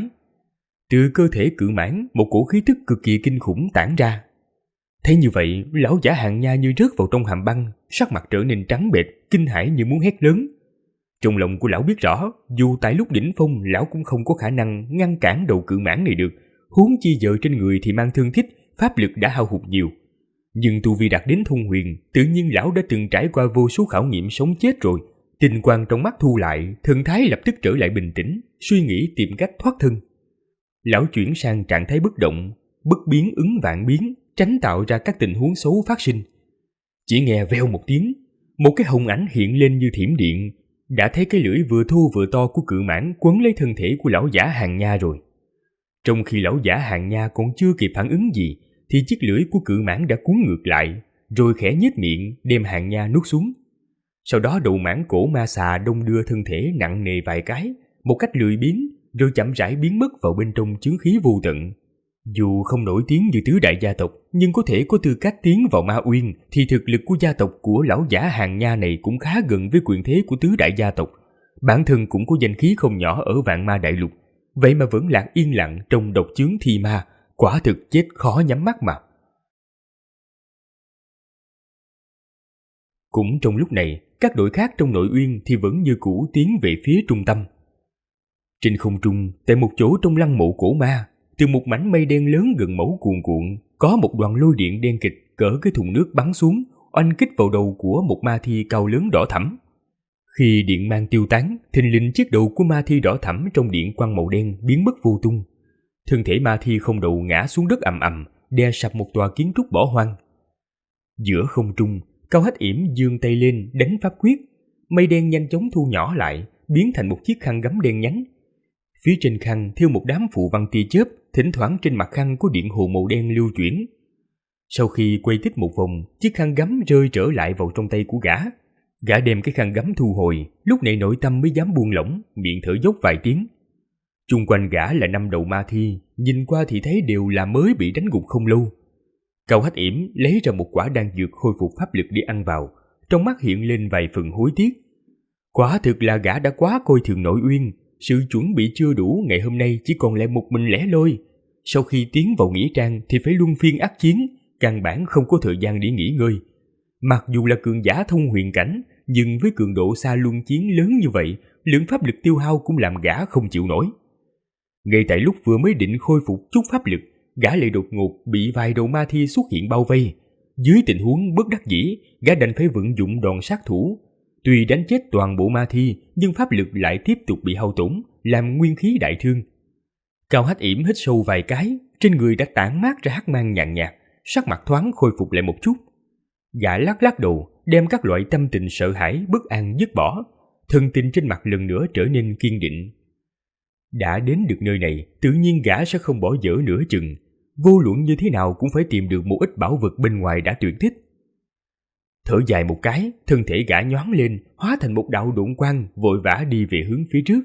Từ cơ thể cự mãng, một cổ khí tức cực kỳ kinh khủng tản ra. Thấy như vậy, lão giả Hàng Nha như rớt vào trong hầm băng, sắc mặt trở nên trắng bệch, kinh hãi như muốn hét lớn. Trong lòng của lão biết rõ, dù tại lúc đỉnh phong lão cũng không có khả năng ngăn cản đầu cự mãng này được, huống chi giờ trên người thì mang thương tích, pháp lực đã hao hụt nhiều. Nhưng tu vi đạt đến thông huyền, tự nhiên lão đã từng trải qua vô số khảo nghiệm sống chết rồi. Tinh quang trong mắt thu lại, thần thái lập tức trở lại bình tĩnh, suy nghĩ tìm cách thoát thân. Lão chuyển sang trạng thái bất động, bất biến ứng vạn biến, tránh tạo ra các tình huống xấu phát sinh. Chỉ nghe veo một tiếng, một cái hồng ảnh hiện lên như thiểm điện, đã thấy cái lưỡi vừa thô vừa to của cự mãng quấn lấy thân thể của lão giả Hàng Nha rồi. Trong khi lão giả Hàng Nha còn chưa kịp phản ứng gì, thì chiếc lưỡi của cự mãng đã cuốn ngược lại, rồi khẽ nhếch miệng đem Hàng Nha nuốt xuống. Sau đó đầu mãng cổ ma xà đong đưa thân thể nặng nề vài cái, một cách lười biếng, rồi chậm rãi biến mất vào bên trong chướng khí vô tận. Dù không nổi tiếng như tứ đại gia tộc, nhưng có thể có tư cách tiến vào Ma Uyên, thì thực lực của gia tộc của lão giả Hàng Nha này cũng khá gần với quyền thế của tứ đại gia tộc. Bản thân cũng có danh khí không nhỏ ở Vạn Ma Đại Lục, vậy mà vẫn lạc yên lặng trong độc chướng thi ma, quả thực chết khó nhắm mắt mà. Cũng trong lúc này, các đội khác trong nội uyên thì vẫn như cũ tiến về phía trung tâm. Trên không trung, tại một chỗ trong lăng mộ cổ ma, từ một mảnh mây đen lớn gần mẫu cuồn cuộn, có một đoàn lôi điện đen kịch cỡ cái thùng nước bắn xuống, oanh kích vào đầu của một ma thi cao lớn đỏ thẫm. Khi điện mang tiêu tán, thình lình chiếc đầu của ma thi đỏ thẫm trong điện quang màu đen biến mất vô tung. Thân thể ma thi không đầu ngã xuống đất ầm ầm, đè sập một tòa kiến trúc bỏ hoang. Giữa không trung, Cao Hách Yểm giương tay lên đánh pháp quyết, mây đen nhanh chóng thu nhỏ lại, biến thành một chiếc khăn gấm đen nhánh. Phía trên khăn thêu một đám phù văn tia chớp, thỉnh thoảng trên mặt khăn có điện hồ màu đen lưu chuyển. Sau khi quay tích một vòng, chiếc khăn gấm rơi trở lại vào trong tay của gã. Gã đem cái khăn gấm thu hồi, lúc này nội tâm mới dám buông lỏng, miệng thở dốc vài tiếng. Chung quanh gã là 5 đầu ma thi, nhìn qua thì thấy đều là mới bị đánh gục không lâu. Cao Hách Yểm lấy ra một quả đan dược khôi phục pháp lực để ăn vào, trong mắt hiện lên vài phần hối tiếc. Quả thực là gã đã quá coi thường nội uyên, sự chuẩn bị chưa đủ, ngày hôm nay chỉ còn lại một mình lẻ loi. Sau khi tiến vào nghĩa trang thì phải luân phiên ác chiến, căn bản không có thời gian để nghỉ ngơi. Mặc dù là cường giả thông huyền cảnh, nhưng với cường độ xa luân chiến lớn như vậy, lượng pháp lực tiêu hao cũng làm gã không chịu nổi. Ngay tại lúc vừa mới định khôi phục chút pháp lực, gã lại đột ngột bị vài đầu ma thi xuất hiện bao vây. Dưới tình huống bất đắc dĩ, gã đành phải vận dụng đòn sát thủ. Tuy đánh chết toàn bộ ma thi, nhưng pháp lực lại tiếp tục bị hao tổn, làm nguyên khí đại thương. Cao Hách Yểm hít sâu vài cái, trên người đã tản mát ra hắc mang nhàn nhạt, sắc mặt thoáng khôi phục lại một chút. Gã lắc lắc đầu, đem các loại tâm tình sợ hãi, bất an dứt bỏ, thần tình trên mặt lần nữa trở nên kiên định. Đã đến được nơi này, tự nhiên gã sẽ không bỏ dở nửa chừng, vô luận như thế nào cũng phải tìm được một ít bảo vật bên ngoài đã tuyệt thích. Thở dài một cái, thân thể gã nhoáng lên, hóa thành một đạo độn quang, vội vã đi về hướng phía trước.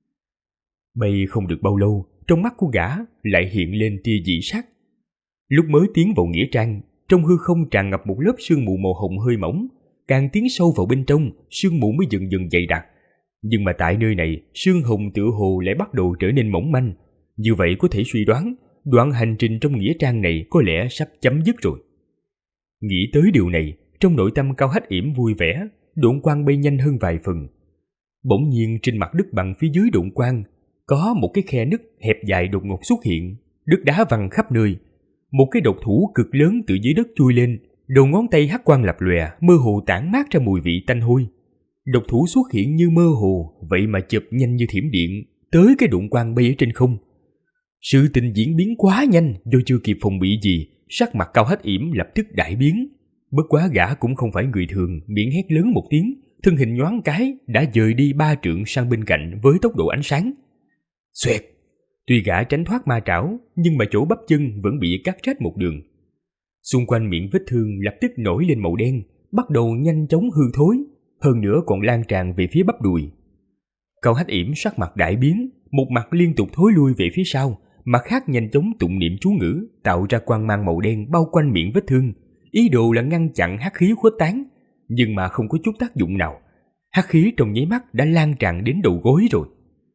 Bay không được bao lâu, trong mắt của gã lại hiện lên tia dị sắc. Lúc mới tiến vào nghĩa trang, trong hư không tràn ngập một lớp sương mù màu hồng hơi mỏng, càng tiến sâu vào bên trong, sương mù mới dần dần dày đặc. Nhưng mà tại nơi này, sương hồng tựa hồ lại bắt đầu trở nên mỏng manh. Như vậy có thể suy đoán, đoạn hành trình trong nghĩa trang này có lẽ sắp chấm dứt rồi. Nghĩ tới điều này, trong nội tâm Cao Hách Yểm vui vẻ, độn quang bay nhanh hơn vài phần. Bỗng nhiên trên mặt đất bằng phía dưới độn quang có một cái khe nứt hẹp dài đột ngột xuất hiện, đất đá văng khắp nơi. Một cái độc thủ cực lớn từ dưới đất chui lên, đầu ngón tay hắc quang lập lòe, mơ hồ tản mát ra mùi vị tanh hôi. Độc thủ xuất hiện như mơ hồ, vậy mà chụp nhanh như thiểm điện tới cái độn quang bay ở trên không. Sự tình diễn biến quá nhanh, do chưa kịp phòng bị gì, sắc mặt Cao Hách Yểm lập tức đại biến. Bất quá gã cũng không phải người thường, miệng hét lớn một tiếng, thân hình nhoáng cái đã dời đi 3 trượng sang bên cạnh với tốc độ ánh sáng. Xoẹt! Tuy gã tránh thoát ma trảo, nhưng mà chỗ bắp chân vẫn bị cắt rách một đường. Xung quanh miệng vết thương lập tức nổi lên màu đen, bắt đầu nhanh chóng hư thối, hơn nữa còn lan tràn về phía bắp đùi. Cao Hách Yểm sắc mặt đại biến, một mặt liên tục thối lui về phía sau, mặt khác nhanh chóng tụng niệm chú ngữ, tạo ra quang mang màu đen bao quanh miệng vết thương, ý đồ là ngăn chặn hắc khí khuếch tán, nhưng mà không có chút tác dụng nào. Hắc khí trong nháy mắt đã lan tràn đến đầu gối rồi.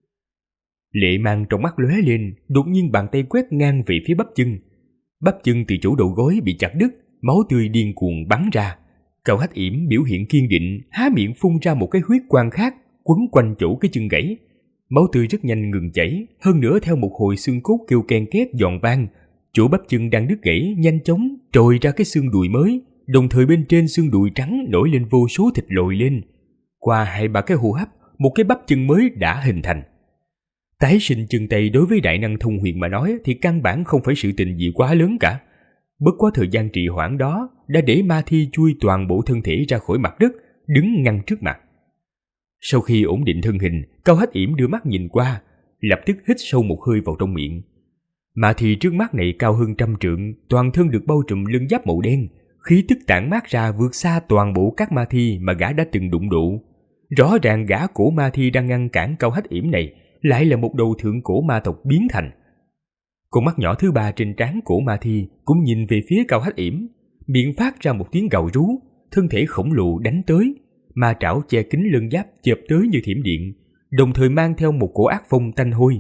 Lệ mang trong mắt lóe lên, đột nhiên bàn tay quét ngang về phía bắp chân. Bắp chân từ chỗ đầu gối bị chặt đứt, máu tươi điên cuồng bắn ra. Cao Hách Yểm biểu hiện kiên định, há miệng phun ra một cái huyết quang khác, quấn quanh chỗ cái chân gãy. Máu tươi rất nhanh ngừng chảy, hơn nữa theo một hồi xương cốt kêu ken két giòn vang, chỗ bắp chân đang đứt gãy nhanh chóng trồi ra cái xương đùi mới, đồng thời bên trên xương đùi trắng nổi lên vô số thịt lồi lên. Qua 2-3 cái hô hấp, một cái bắp chân mới đã hình thành. Tái sinh chân tay đối với đại năng thông huyền mà nói thì căn bản không phải sự tình gì quá lớn cả. Bất quá thời gian trì hoãn đó đã để ma thi chui toàn bộ thân thể ra khỏi mặt đất, đứng ngăn trước mặt. Sau khi ổn định thân hình, Cao Hách Yểm đưa mắt nhìn qua, lập tức hít sâu một hơi vào trong miệng. Ma thi trước mắt này cao hơn 100 trượng, toàn thân được bao trùm lân giáp màu đen, khí tức tản mát ra vượt xa toàn bộ các ma thi mà gã đã từng đụng độ. Rõ ràng gã cổ ma thi đang ngăn cản Cao Hách Yểm này lại là một đầu thượng cổ ma tộc biến thành. Con mắt nhỏ thứ 3 trên trán cổ ma thi cũng nhìn về phía Cao Hách Yểm, miệng phát ra một tiếng gào rú, thân thể khổng lồ đánh tới, ma trảo che kín lân giáp chộp tới như thiểm điện, đồng thời mang theo một cổ ác phong tanh hôi.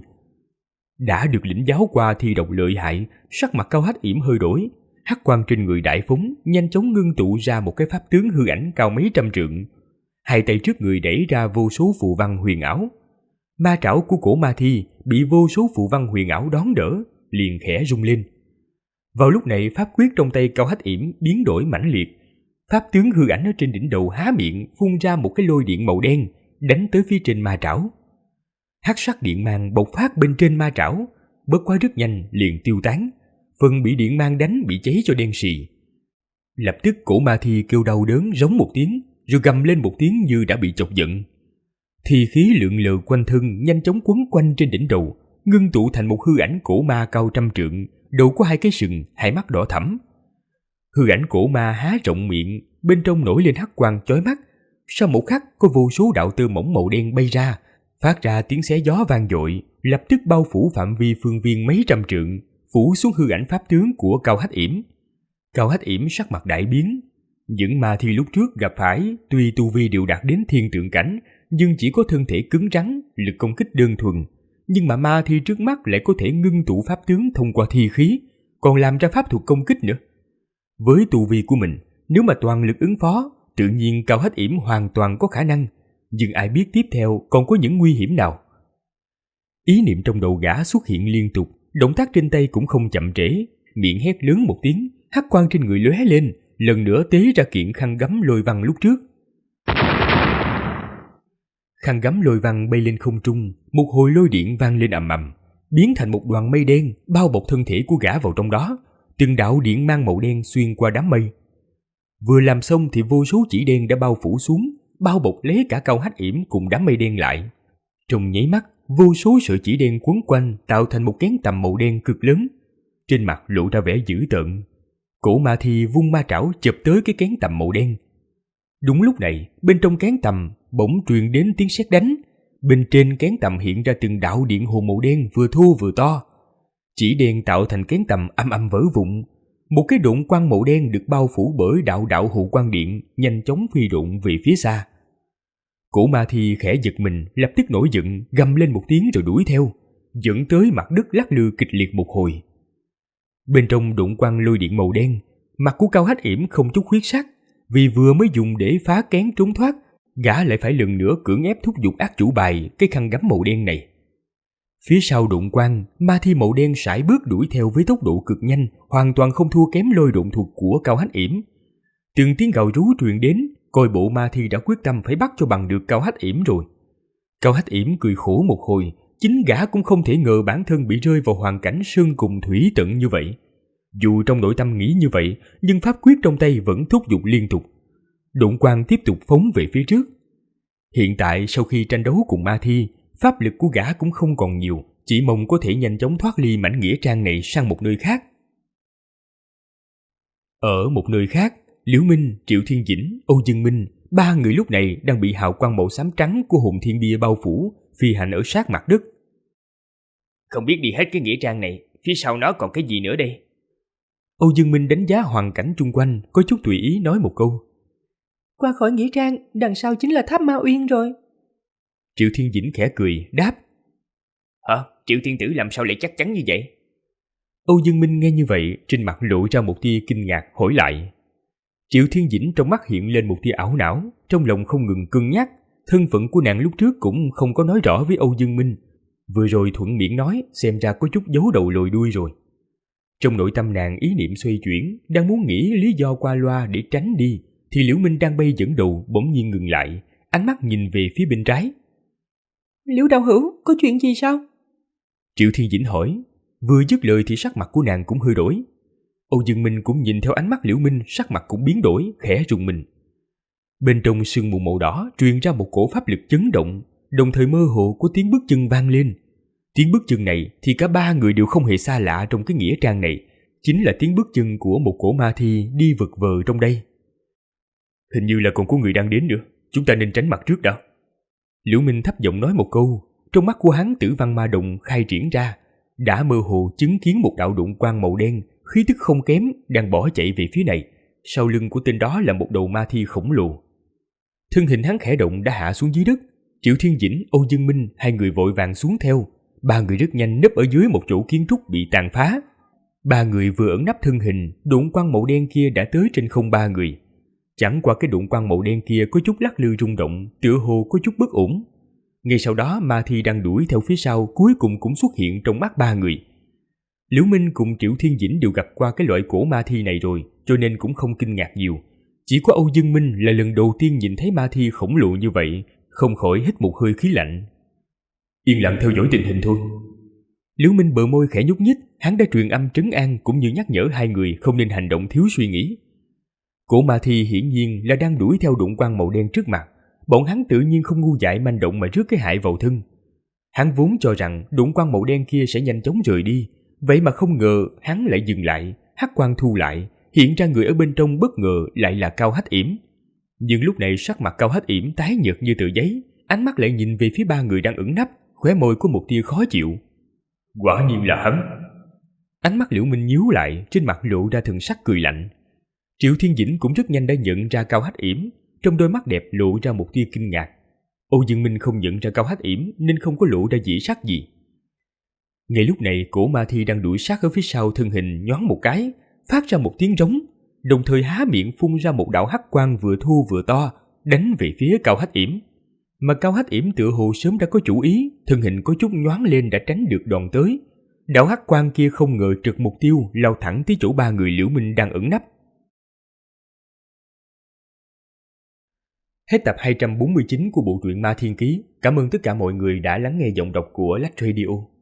Đã được lĩnh giáo qua thi độc lợi hại, sắc mặt Cao Hách Yểm hơi đổi, hắc quang trên người đại phóng, nhanh chóng ngưng tụ ra một cái pháp tướng hư ảnh cao mấy trăm trượng. Hai tay trước người đẩy ra vô số phù văn huyền ảo. Ma trảo của cổ ma thi bị vô số phù văn huyền ảo đón đỡ, liền khẽ rung lên. Vào lúc này pháp quyết trong tay Cao Hách Yểm biến đổi mãnh liệt. Pháp tướng hư ảnh ở trên đỉnh đầu há miệng phun ra một cái lôi điện màu đen, đánh tới phía trên ma trảo. Hắc sắc điện mang bộc phát bên trên ma trảo, bất quá rất nhanh liền tiêu tán. Phần bị điện mang đánh bị cháy cho đen sì. Lập tức cổ ma thi kêu đau đớn rống một tiếng, rồi gầm lên một tiếng như đã bị chọc giận. Thi khí lượn lờ quanh thân nhanh chóng quấn quanh trên đỉnh đầu, ngưng tụ thành một hư ảnh cổ ma cao 100 trượng, đầu có 2 cái sừng, 2 mắt đỏ thẫm. Hư ảnh cổ ma há rộng miệng, bên trong nổi lên hắc quang chói mắt. Sau một khắc có vô số đạo tơ mỏng màu đen bay ra, phát ra tiếng xé gió vang dội, lập tức bao phủ phạm vi phương viên mấy trăm trượng, phủ xuống hư ảnh pháp tướng của Cao Hách Yểm. Cao Hách Yểm sắc mặt đại biến. Những ma thi lúc trước gặp phải tuy tu vi đều đạt đến thiên tượng cảnh, nhưng chỉ có thân thể cứng rắn, lực công kích đơn thuần. Nhưng mà ma thi trước mắt lại có thể ngưng tụ pháp tướng thông qua thi khí, còn làm ra pháp thuật công kích nữa. Với tu vi của mình, nếu mà toàn lực ứng phó, tự nhiên Cao Hách Yểm hoàn toàn có khả năng. Nhưng ai biết tiếp theo còn có những nguy hiểm nào. Ý niệm trong đầu gã xuất hiện liên tục, động tác trên tay cũng không chậm trễ, miệng hét lớn một tiếng, hắc quang trên người lóe lên, lần nữa tế ra kiện khăn gấm lôi văn lúc trước. Khăn gấm lôi văn bay lên không trung, một hồi lôi điện vang lên ầm ầm, biến thành một đoàn mây đen bao bọc thân thể của gã vào trong đó, từng đạo điện mang màu đen xuyên qua đám mây. Vừa làm xong thì vô số chỉ đen đã bao phủ xuống, bao bọc lấy cả Cao Hách Yểm cùng đám mây đen lại. Trong nháy mắt, vô số sợi chỉ đen quấn quanh tạo thành một kén tầm màu đen cực lớn. Trên mặt lộ ra vẻ dữ tợn. Cổ ma thi vung ma trảo chụp tới cái kén tầm màu đen. Đúng lúc này, bên trong kén tầm bỗng truyền đến tiếng sét đánh. Bên trên kén tầm hiện ra từng đạo điện hồ màu đen vừa thô vừa to. Chỉ đen tạo thành kén tầm âm âm vỡ vụn. Một cái độn quang màu đen được bao phủ bởi đạo đạo hồ quang điện nhanh chóng phi độn về phía xa. Cổ ma thi khẽ giật mình, lập tức nổi giận, gầm lên một tiếng rồi đuổi theo, dẫn tới mặt đất lắc lư kịch liệt một hồi. Bên trong đụng quang lôi điện màu đen, mặt của Cao Hách Yểm không chút huyết sắc, vì vừa mới dùng để phá kén trốn thoát, gã lại phải lần nữa cưỡng ép thúc giục ác chủ bài cái khăn gấm màu đen này. Phía sau đụng quang, ma thi màu đen sải bước đuổi theo với tốc độ cực nhanh, hoàn toàn không thua kém lôi độn thuật của Cao Hách Yểm. Từng tiếng gào rú truyền đến, coi bộ ma thi đã quyết tâm phải bắt cho bằng được Cao Hách Yểm rồi. Cao Hách Yểm cười khổ một hồi, chính gã cũng không thể ngờ bản thân bị rơi vào hoàn cảnh sơn cùng thủy tận như vậy. Dù trong nội tâm nghĩ như vậy, nhưng pháp quyết trong tay vẫn thúc giục liên tục. Đụng quang tiếp tục phóng về phía trước. Hiện tại sau khi tranh đấu cùng ma thi, pháp lực của gã cũng không còn nhiều, chỉ mong có thể nhanh chóng thoát ly mảnh nghĩa trang này sang một nơi khác. Ở một nơi khác, Liễu Minh, Triệu Thiên Dĩnh, Âu Dương Minh, ba người lúc này đang bị hào quang màu xám trắng của hồn thiên bia bao phủ, phi hành ở sát mặt đất. Không biết đi hết cái nghĩa trang này, phía sau nó còn cái gì nữa đây? Âu Dương Minh đánh giá hoàn cảnh chung quanh, có chút tùy ý nói một câu. Qua khỏi nghĩa trang, đằng sau chính là tháp Ma Uyên rồi. Triệu Thiên Dĩnh khẽ cười, đáp. Hả? Triệu Thiên Tử làm sao lại chắc chắn như vậy? Âu Dương Minh nghe như vậy, trên mặt lộ ra một tia kinh ngạc, hỏi lại. Triệu Thiên Dĩnh trong mắt hiện lên một tia ảo não, trong lòng không ngừng cân nhắc. Thân phận của nàng lúc trước cũng không có nói rõ với Âu Dương Minh. Vừa rồi thuận miệng nói, xem ra có chút giấu đầu lòi đuôi rồi. Trong nội tâm nàng ý niệm xoay chuyển, đang muốn nghĩ lý do qua loa để tránh đi, thì Liễu Minh đang bay dẫn đầu bỗng nhiên ngừng lại, ánh mắt nhìn về phía bên trái. Liễu đạo hữu, có chuyện gì sao? Triệu Thiên Dĩnh hỏi. Vừa dứt lời thì sắc mặt của nàng cũng hơi đổi. Âu Dương Minh cũng nhìn theo ánh mắt Liễu Minh, sắc mặt cũng biến đổi, khẽ rùng mình. Bên trong sương mù màu đỏ truyền ra một cổ pháp lực chấn động, đồng thời mơ hồ có tiếng bước chân vang lên. Tiếng bước chân này thì cả ba người đều không hề xa lạ trong cái nghĩa trang này, chính là tiếng bước chân của một cổ ma thi đi vật vờ trong đây. Hình như là còn có người đang đến nữa, chúng ta nên tránh mặt trước đã. Liễu Minh thấp giọng nói một câu, trong mắt của hắn tử văn ma động khai triển ra, đã mơ hồ chứng kiến một đạo đụng quang màu đen, khí tức không kém, đang bỏ chạy về phía này. Sau lưng của tên đó là một đầu ma thi khổng lồ. Thân hình hắn khẽ động đã hạ xuống dưới đất. Triệu Thiên Dĩnh, Âu Dương Minh hai người vội vàng xuống theo. Ba người rất nhanh nấp ở dưới một chỗ kiến trúc bị tàn phá. Ba người vừa ẩn nấp thân hình, đụng quang màu đen kia đã tới trên không ba người. Chẳng qua cái đụng quang màu đen kia có chút lắc lư rung động, tựa hồ có chút bất ổn. Ngay sau đó ma thi đang đuổi theo phía sau cuối cùng cũng xuất hiện trong mắt ba người. Liễu Minh cùng Triệu Thiên Dĩnh đều gặp qua cái loại cổ ma thi này rồi, cho nên cũng không kinh ngạc nhiều. Chỉ có Âu Dương Minh là lần đầu tiên nhìn thấy ma thi khổng lồ như vậy, không khỏi hít một hơi khí lạnh. Yên lặng theo dõi tình hình thôi. Liễu Minh bờ môi khẽ nhúc nhích, hắn đã truyền âm trấn an cũng như nhắc nhở hai người không nên hành động thiếu suy nghĩ. Cổ ma thi hiển nhiên là đang đuổi theo đụng quang màu đen trước mặt, bọn hắn tự nhiên không ngu dại manh động mà rước cái hại vào thân. Hắn vốn cho rằng đụng quang màu đen kia sẽ nhanh chóng rời đi, vậy mà không ngờ hắn lại dừng lại, hắc quang thu lại, hiện ra người ở bên trong bất ngờ lại là Cao Hách Yểm. Nhưng lúc này sắc mặt Cao Hách Yểm tái nhợt như tờ giấy, ánh mắt lại nhìn về phía ba người đang ẩn nấp, khóe môi có một tia khó chịu. Quả nhiên là hắn. Ánh mắt Liễu Minh nhíu lại, trên mặt lộ ra thần sắc cười lạnh. Triệu Thiên Dĩnh cũng rất nhanh đã nhận ra Cao Hách Yểm, trong đôi mắt đẹp lộ ra một tia kinh ngạc. Âu Dương Minh không nhận ra Cao Hách Yểm nên không có lộ ra dị sắc gì. Ngay lúc này cổ ma thi đang đuổi sát ở phía sau thân hình nhoáng một cái, phát ra một tiếng rống, đồng thời há miệng phun ra một đạo hắc quang vừa thô vừa to, đánh về phía Cao Hách Yểm. Mà Cao Hách Yểm tựa hồ sớm đã có chủ ý, thân hình có chút nhoáng lên đã tránh được đòn tới. Đạo hắc quang kia không ngờ trượt mục tiêu, lao thẳng tới chỗ ba người Liễu Minh đang ẩn nấp. Hết tập 249 của bộ truyện Ma Thiên Ký. Cảm ơn tất cả mọi người đã lắng nghe giọng đọc của Lách Radio.